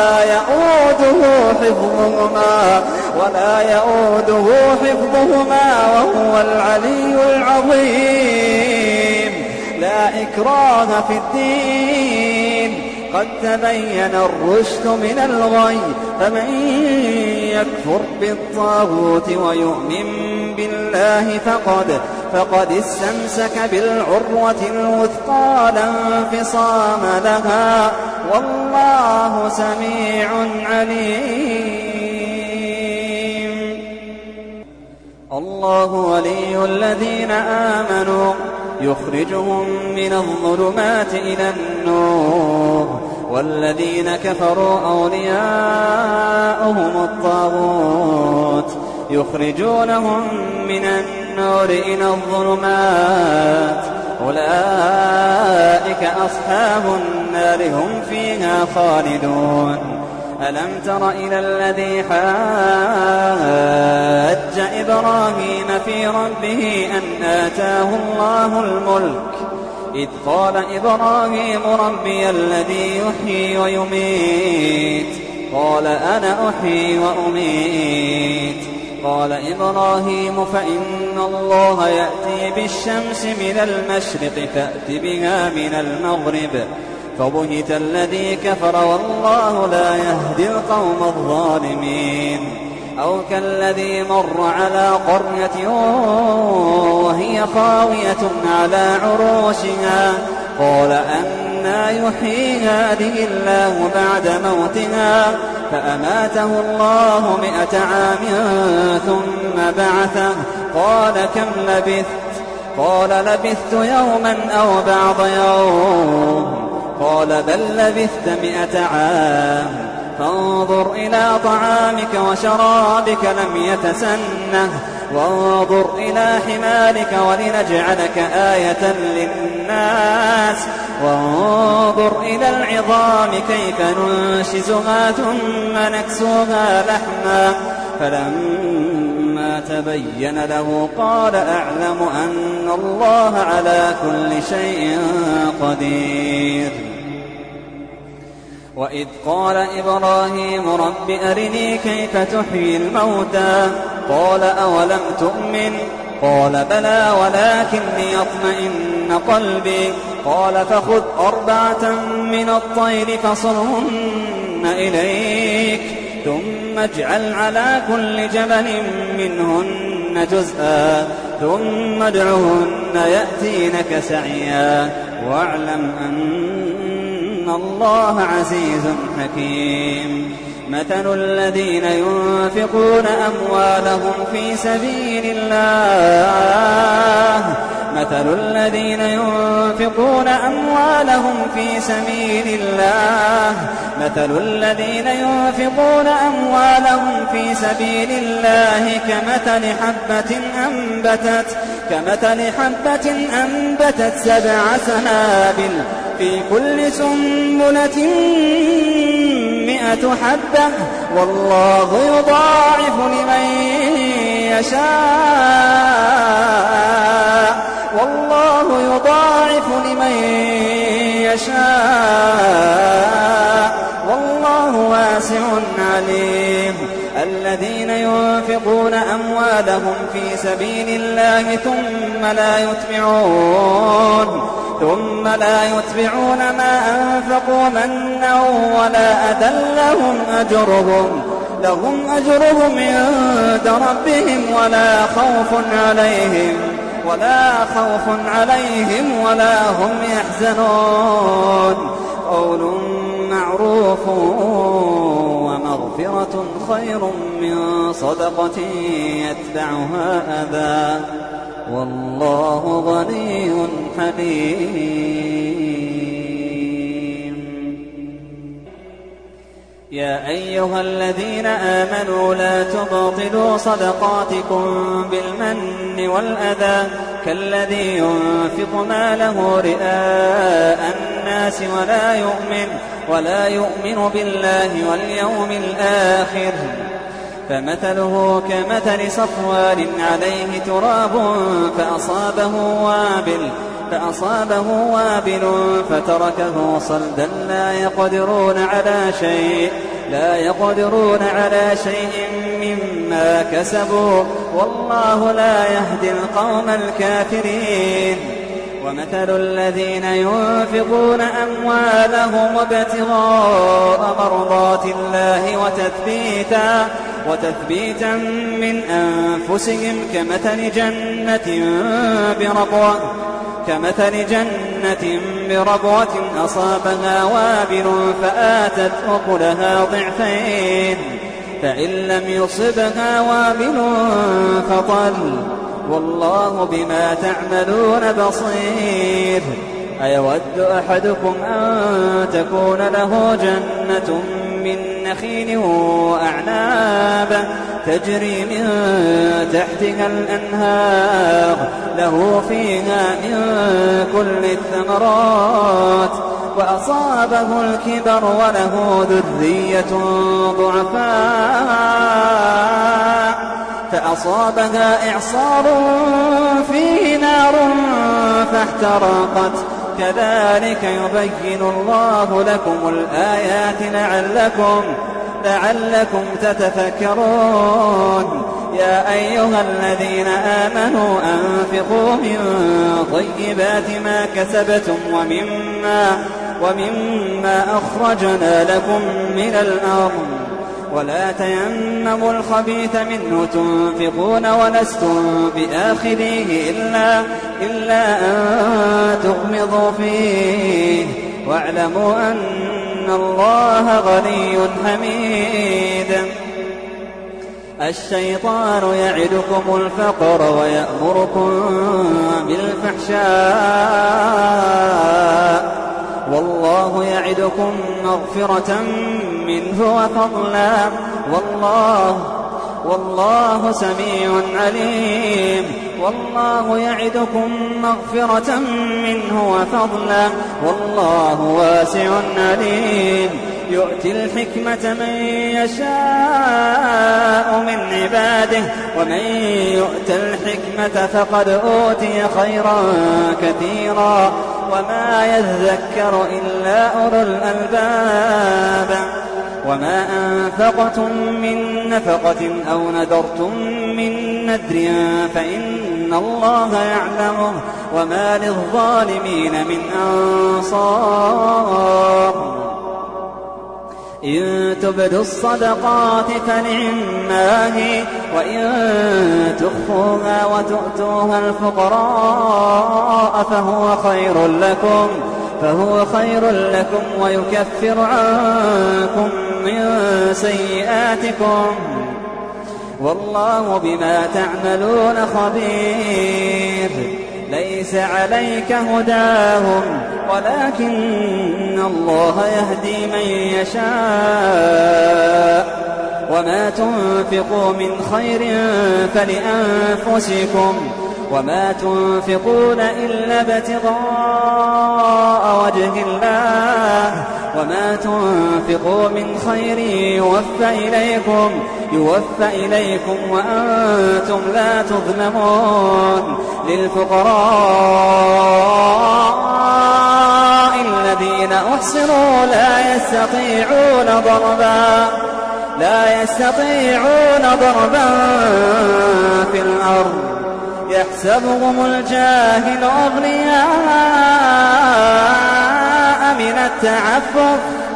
ولا يؤوده حفظهما وهو العلي العظيم. لا إكراه في الدين، قد تبين الرشد من الغي، فمن يكفر بالطاغوت ويؤمن بالله فقد استمسك بالعروة الوثقى لا انفصام لها، والله سميع عليم. الله ولي الذين آمنوا يخرجهم من الظلمات إلى النور، والذين كفروا أولياؤهم الطاغوت يخرجونهم من النور إلى الظلمات، أولئك أصحاب النار هم فيها خالدون. ألم تر إلى الذي حاج إبراهيم في ربه أن آتاه الله الملك، إذ قال إبراهيم ربي الذي يحيي ويميت، قال أنا أحيي وأميت. قال إبراهيم فإن الله يأتي بالشمس من المشرق فأت بها من المغرب، فبهت الذي كفر والله لا يهدي القوم الظالمين. أو كالذي مر على قرية وهي خاوية على عروشها، قال أنى يحيي هذه الله بعد موتها، فأماته الله 100 عام ثم بعثه، قال كم لبثت؟ قال لبثت يوما أو بعض يوم، قال بل لبثت 100 عام. فانظر إلى طعامك وشرابك لم يتسنه، وانظر إلى حمارك ولنجعلك آية للناس، وانظر إلى العظام كيف ننشزها ثم نكسوها لحما. فلما تبين له قال أعلم أن الله على كل شيء قدير. وإذ قال إبراهيم رب أرني كيف تحيي الموتى، قال أولم تؤمن؟ قال بلى ولكن ليطمئن قلبي. قال فخذ 4 من الطير فصرهن إليك، ثم اجعل على كل جبل منهن جزءا، ثم ادعهن يأتينك سعيا، واعلم أن الله عزيز حكيم. مثل الذين ينفقون أموالهم في سبيل الله مثل الذين ينفقون أموالهم في سبيل الله كمثل حبة أنبتت 7 سنابل في كل سنبلة 100 حبة، والله يضاعف لمن يشاء والله واسع عليم. الذين ينفقون أموالهم في سبيل الله ثم لا يتبعون ما أنفقوا منا ولا أذى لهم أجرهم عند ربهم ولا خوف عليهم ولا هم يحزنون. قول معروف ومغفرة خير من صدقة يتبعها أذى، والله غني حليم. يا أيها الذين آمنوا لا تبطلوا صدقاتكم بالمن والأذى كالذي ينفق ماله رئاء الناس ولا يؤمن بالله واليوم الآخر، فمثله كمثل صفوان عليه تراب فأصابه وابل فتركه صلدا لا يقدرون على شيء مما كسبوا والله لا يهدي القوم الكافرين. ومثل الذين ينفقون أموالهم ابتغاء مرضات الله وتثبيتا من أنفسهم كمثل جنة بربوة أصابها وابل فآتت أكلها ضعفين فإن لم يصبها وابل فطل والله بما تعملون بصير. أيود أحدكم أن تكون له جنة من نخيل وأعناب تجري من تحتها الأنهار له فيها من كل الثمرات وأصابه الكبر وله ذرية ضعفاء فأصابها إعصار فيه نار فاحترقت كذلك يبين الله لكم الآيات لعلكم تتفكرون. يا أيها الذين آمنوا أنفقوا من طيبات ما كسبتم ومما أخرجنا لكم من الأرض ولا تيمموا الخبيث منه تنفقون ولستم بآخذيه إلا أن تغمضوا فيه واعلموا أن الله غني حميد. الشيطان يعدكم الفقر ويأمركم بالفحشاء والله يعدكم مغفرة منه وفضلا والله سميع عليم. والله يعدكم مغفرة منه وفضلا والله واسع عليم. يؤتي الحكمة من يشاء من عباده ومن يؤت الحكمة فقد أوتي خيرا كثيرا وما يذكر إلا أولو الألباب. وما أنفقتم من نفقة أو نذرتم من نذر فإن الله يعلمه وما للظالمين من أنصار. إن تبدوا الصدقات فنعما هي وإن تخفوها وتؤتوها الفقراء فهو خير لكم ويكفر عنكم من سيئاتكم والله بما تعملون خبير. ليس عليك هداهم ولكن الله يهدي من يشاء وما تنفقوا من خير فلأنفسكم وما تنفقون إلا ابتغاء وجه الله وما تنفقوا من خير يوفى إليكم وأنتم لا تظلمون. للفقراء الذين أحصروا لا يستطيعون ضربا في الأرض يحسبهم الجاهل أغنياء من التعفف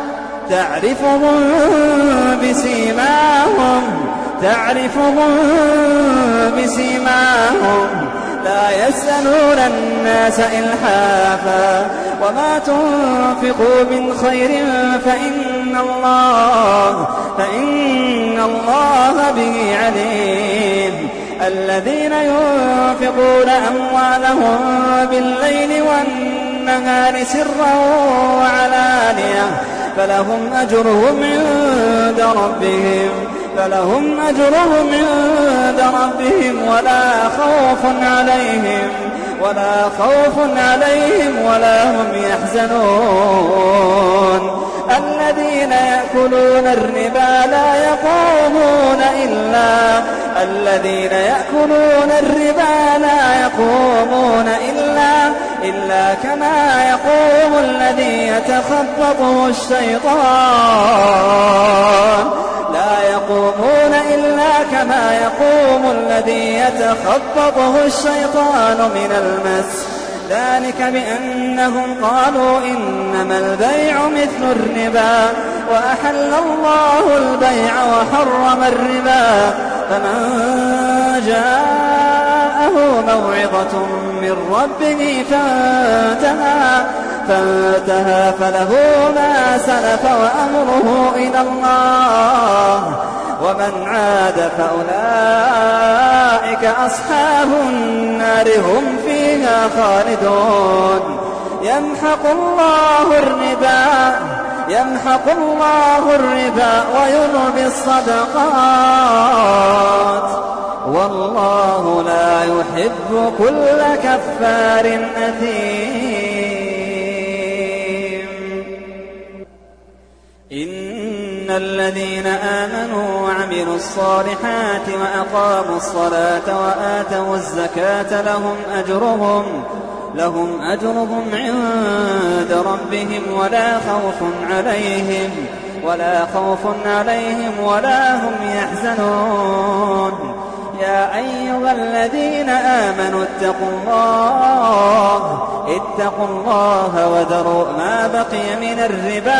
تعرفهم بسيماهم لا يسألون الناس إلحافا وما تنفقوا من خير فإن الله به عليم. الذين ينفقون أموالهم بالليل والنهار سرا وعلانية فلهم أجرهم عند ربهم ولا خوف عليهم ولا هم يحزنون. الذين يأكلون الربا لا يقومون إلا كما يقوم الذي يتخبطه الشيطان لا يقومون إلا كما يقوم الذي يتخبطه الشيطان من المس ذلك بأنهم قالوا إنما البيع مثل الربا وأحل الله البيع وحرم الربا فمن جاءه موعظة من ربه فانتهى فله ما سلف وأمره إلى الله ومن عاد فأولئك أصحاب النار هم فيها خالدون يمحق الله الربا ويربي الصدقات والله لا يحب كل كفار أثيم إن الذين آمنوا وعملوا الصالحات وأقاموا الصلاة وآتوا الزكاة لهم أجرهم عند ربهم ولا خوف عليهم ولا هم يحزنون يا أيها الذين آمنوا اتقوا الله وذروا ما بقي من الربا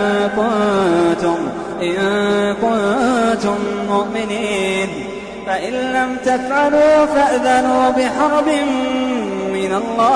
إن كنتم مؤمنين فإن لم تفعلوا فأذنوا بحرب من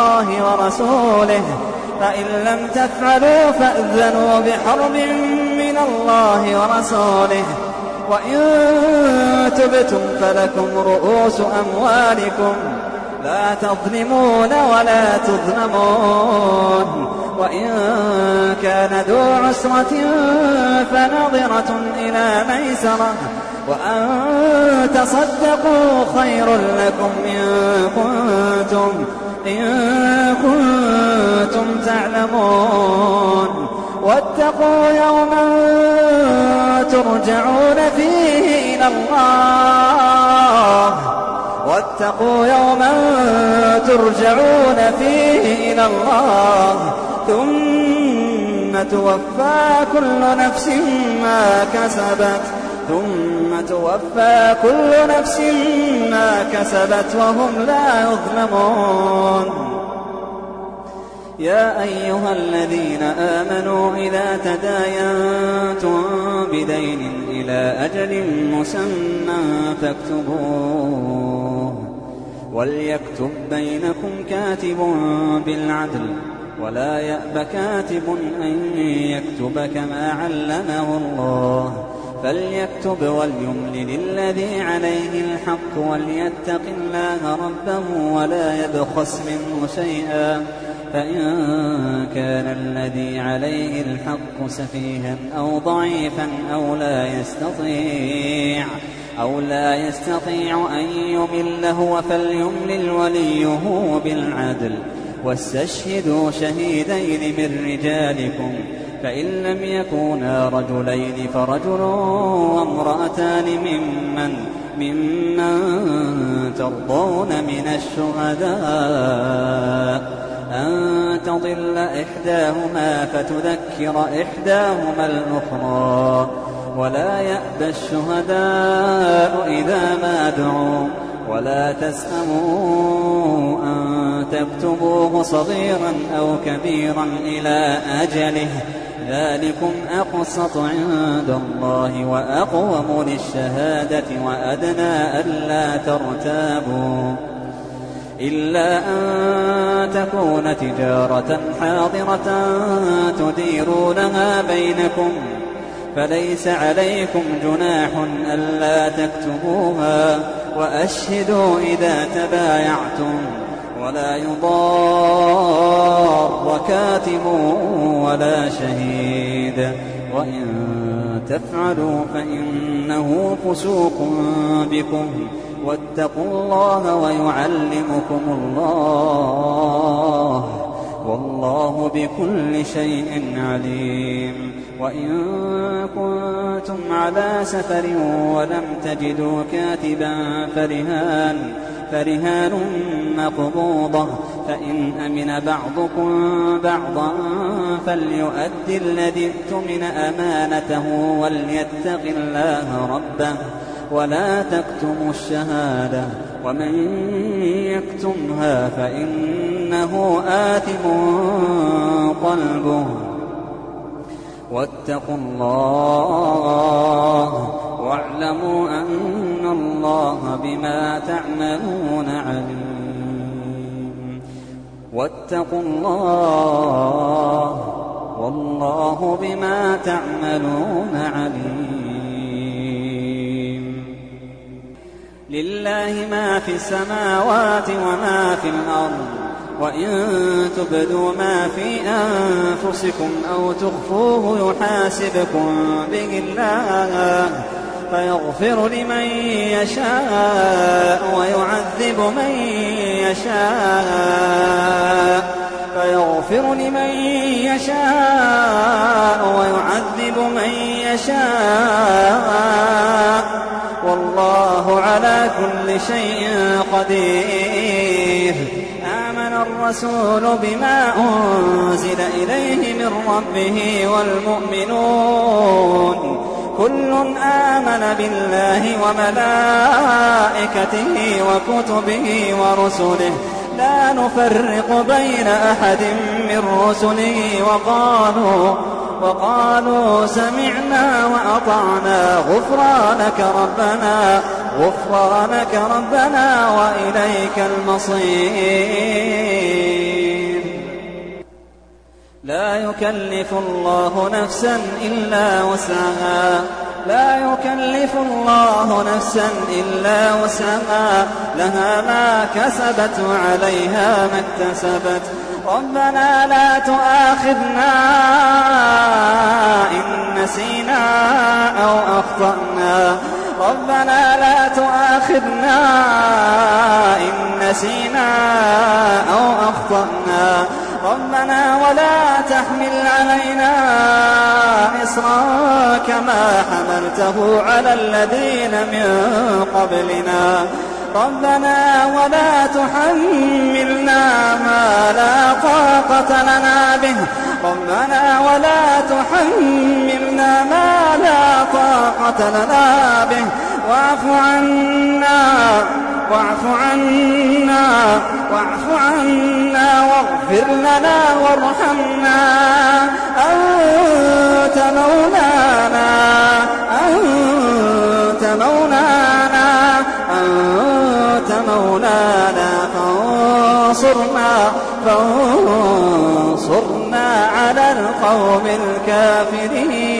الله ورسوله وإن تبتم فلكم رؤوس أموالكم لا تظلمون ولا تظلمون وإن كان ذو عسرة فنظرة إلى ميسرة وأن تصدقوا خير لكم إن كنتم تعلمون واتقوا يوما ترجعون فيه إلى الله ثم توفى كل نفس ما كسبت وهم لا يظلمون يا أيها الذين آمنوا إذا تداينتم بدين إلى أجل مسمى فاكتبوه وليكتب بينكم كاتب بالعدل ولا يأب كاتب أن يكتب كما علمه الله فليكتب وليملل الذي عليه الحق وليتق الله ربه ولا يبخس منه شيئا فإن كان الذي عليه الحق سفيها أو ضعيفا أو لا يستطيع أن يمل هو فليملل وليه بالعدل واستشهدوا شهيدين من رجالكم فإن لم يكونا رجلين فرجل وامرأتان ممن ترضون من الشهداء أن تضل إحداهما فتذكر إحداهما الأخرى ولا يأبى الشهداء إذا ما دعوا ولا تسأموا أن تكتبوه صغيرا أو كبيرا إلى أجله ذلكم أقسط عند الله وأقوم للشهادة وأدنى ألا ترتابوا إلا أن تكون تجارة حاضرة تديرونها بينكم فليس عليكم جناح ألا تكتبوها وأشهدوا إذا تبايعتم ولا يضار كاتب ولا شهيد وإن تفعلوا فإنه فسوق بكم واتقوا الله ويعلمكم الله والله بكل شيء عليم. وإن كنتم على سفر ولم تجدوا كاتبا فرهان مقبوضة، فإن أمن بعضكم بعضا فليؤدي الذي اؤتمن أمانته وليتق الله ربه ولا تكتموا الشهادة، ومن يكتمها فإنه آثم قلبه. واتقوا الله واعلموا أن الله بما تعملون عليم. واتقوا الله والله بما تعملون عليم. لله ما في السماوات وما في الأرض، وإن تبدوا ما في أنفسكم أو تخفوه يحاسبكم به الله فيغفر لمن يشاء ويعذب من يشاء والله على كل شيء قدير. آمن الرسول بما أنزل إليه من ربه والمؤمنون كل آمن بالله وملائكته وكتبه ورسله لا نفرق بين أحد من رسله وقالوا سمعنا وأطعنا غفرانك ربنا وإليك المصير. لا يكلف الله نفسا إلا وسعها لها ما كسبت وعليها ما اكتسبت. ربنا لا تؤاخذنا إن نسينا أو أخطأنا ربنا ولا تحمل علينا إصرا كما حملته على الذين من قبلنا ربنا ولا تحملنا ما لا طاقة لنا به واعف عنا واغفر لنا وارحمنا أنت مولانا فانصرنا على القوم الكافرين.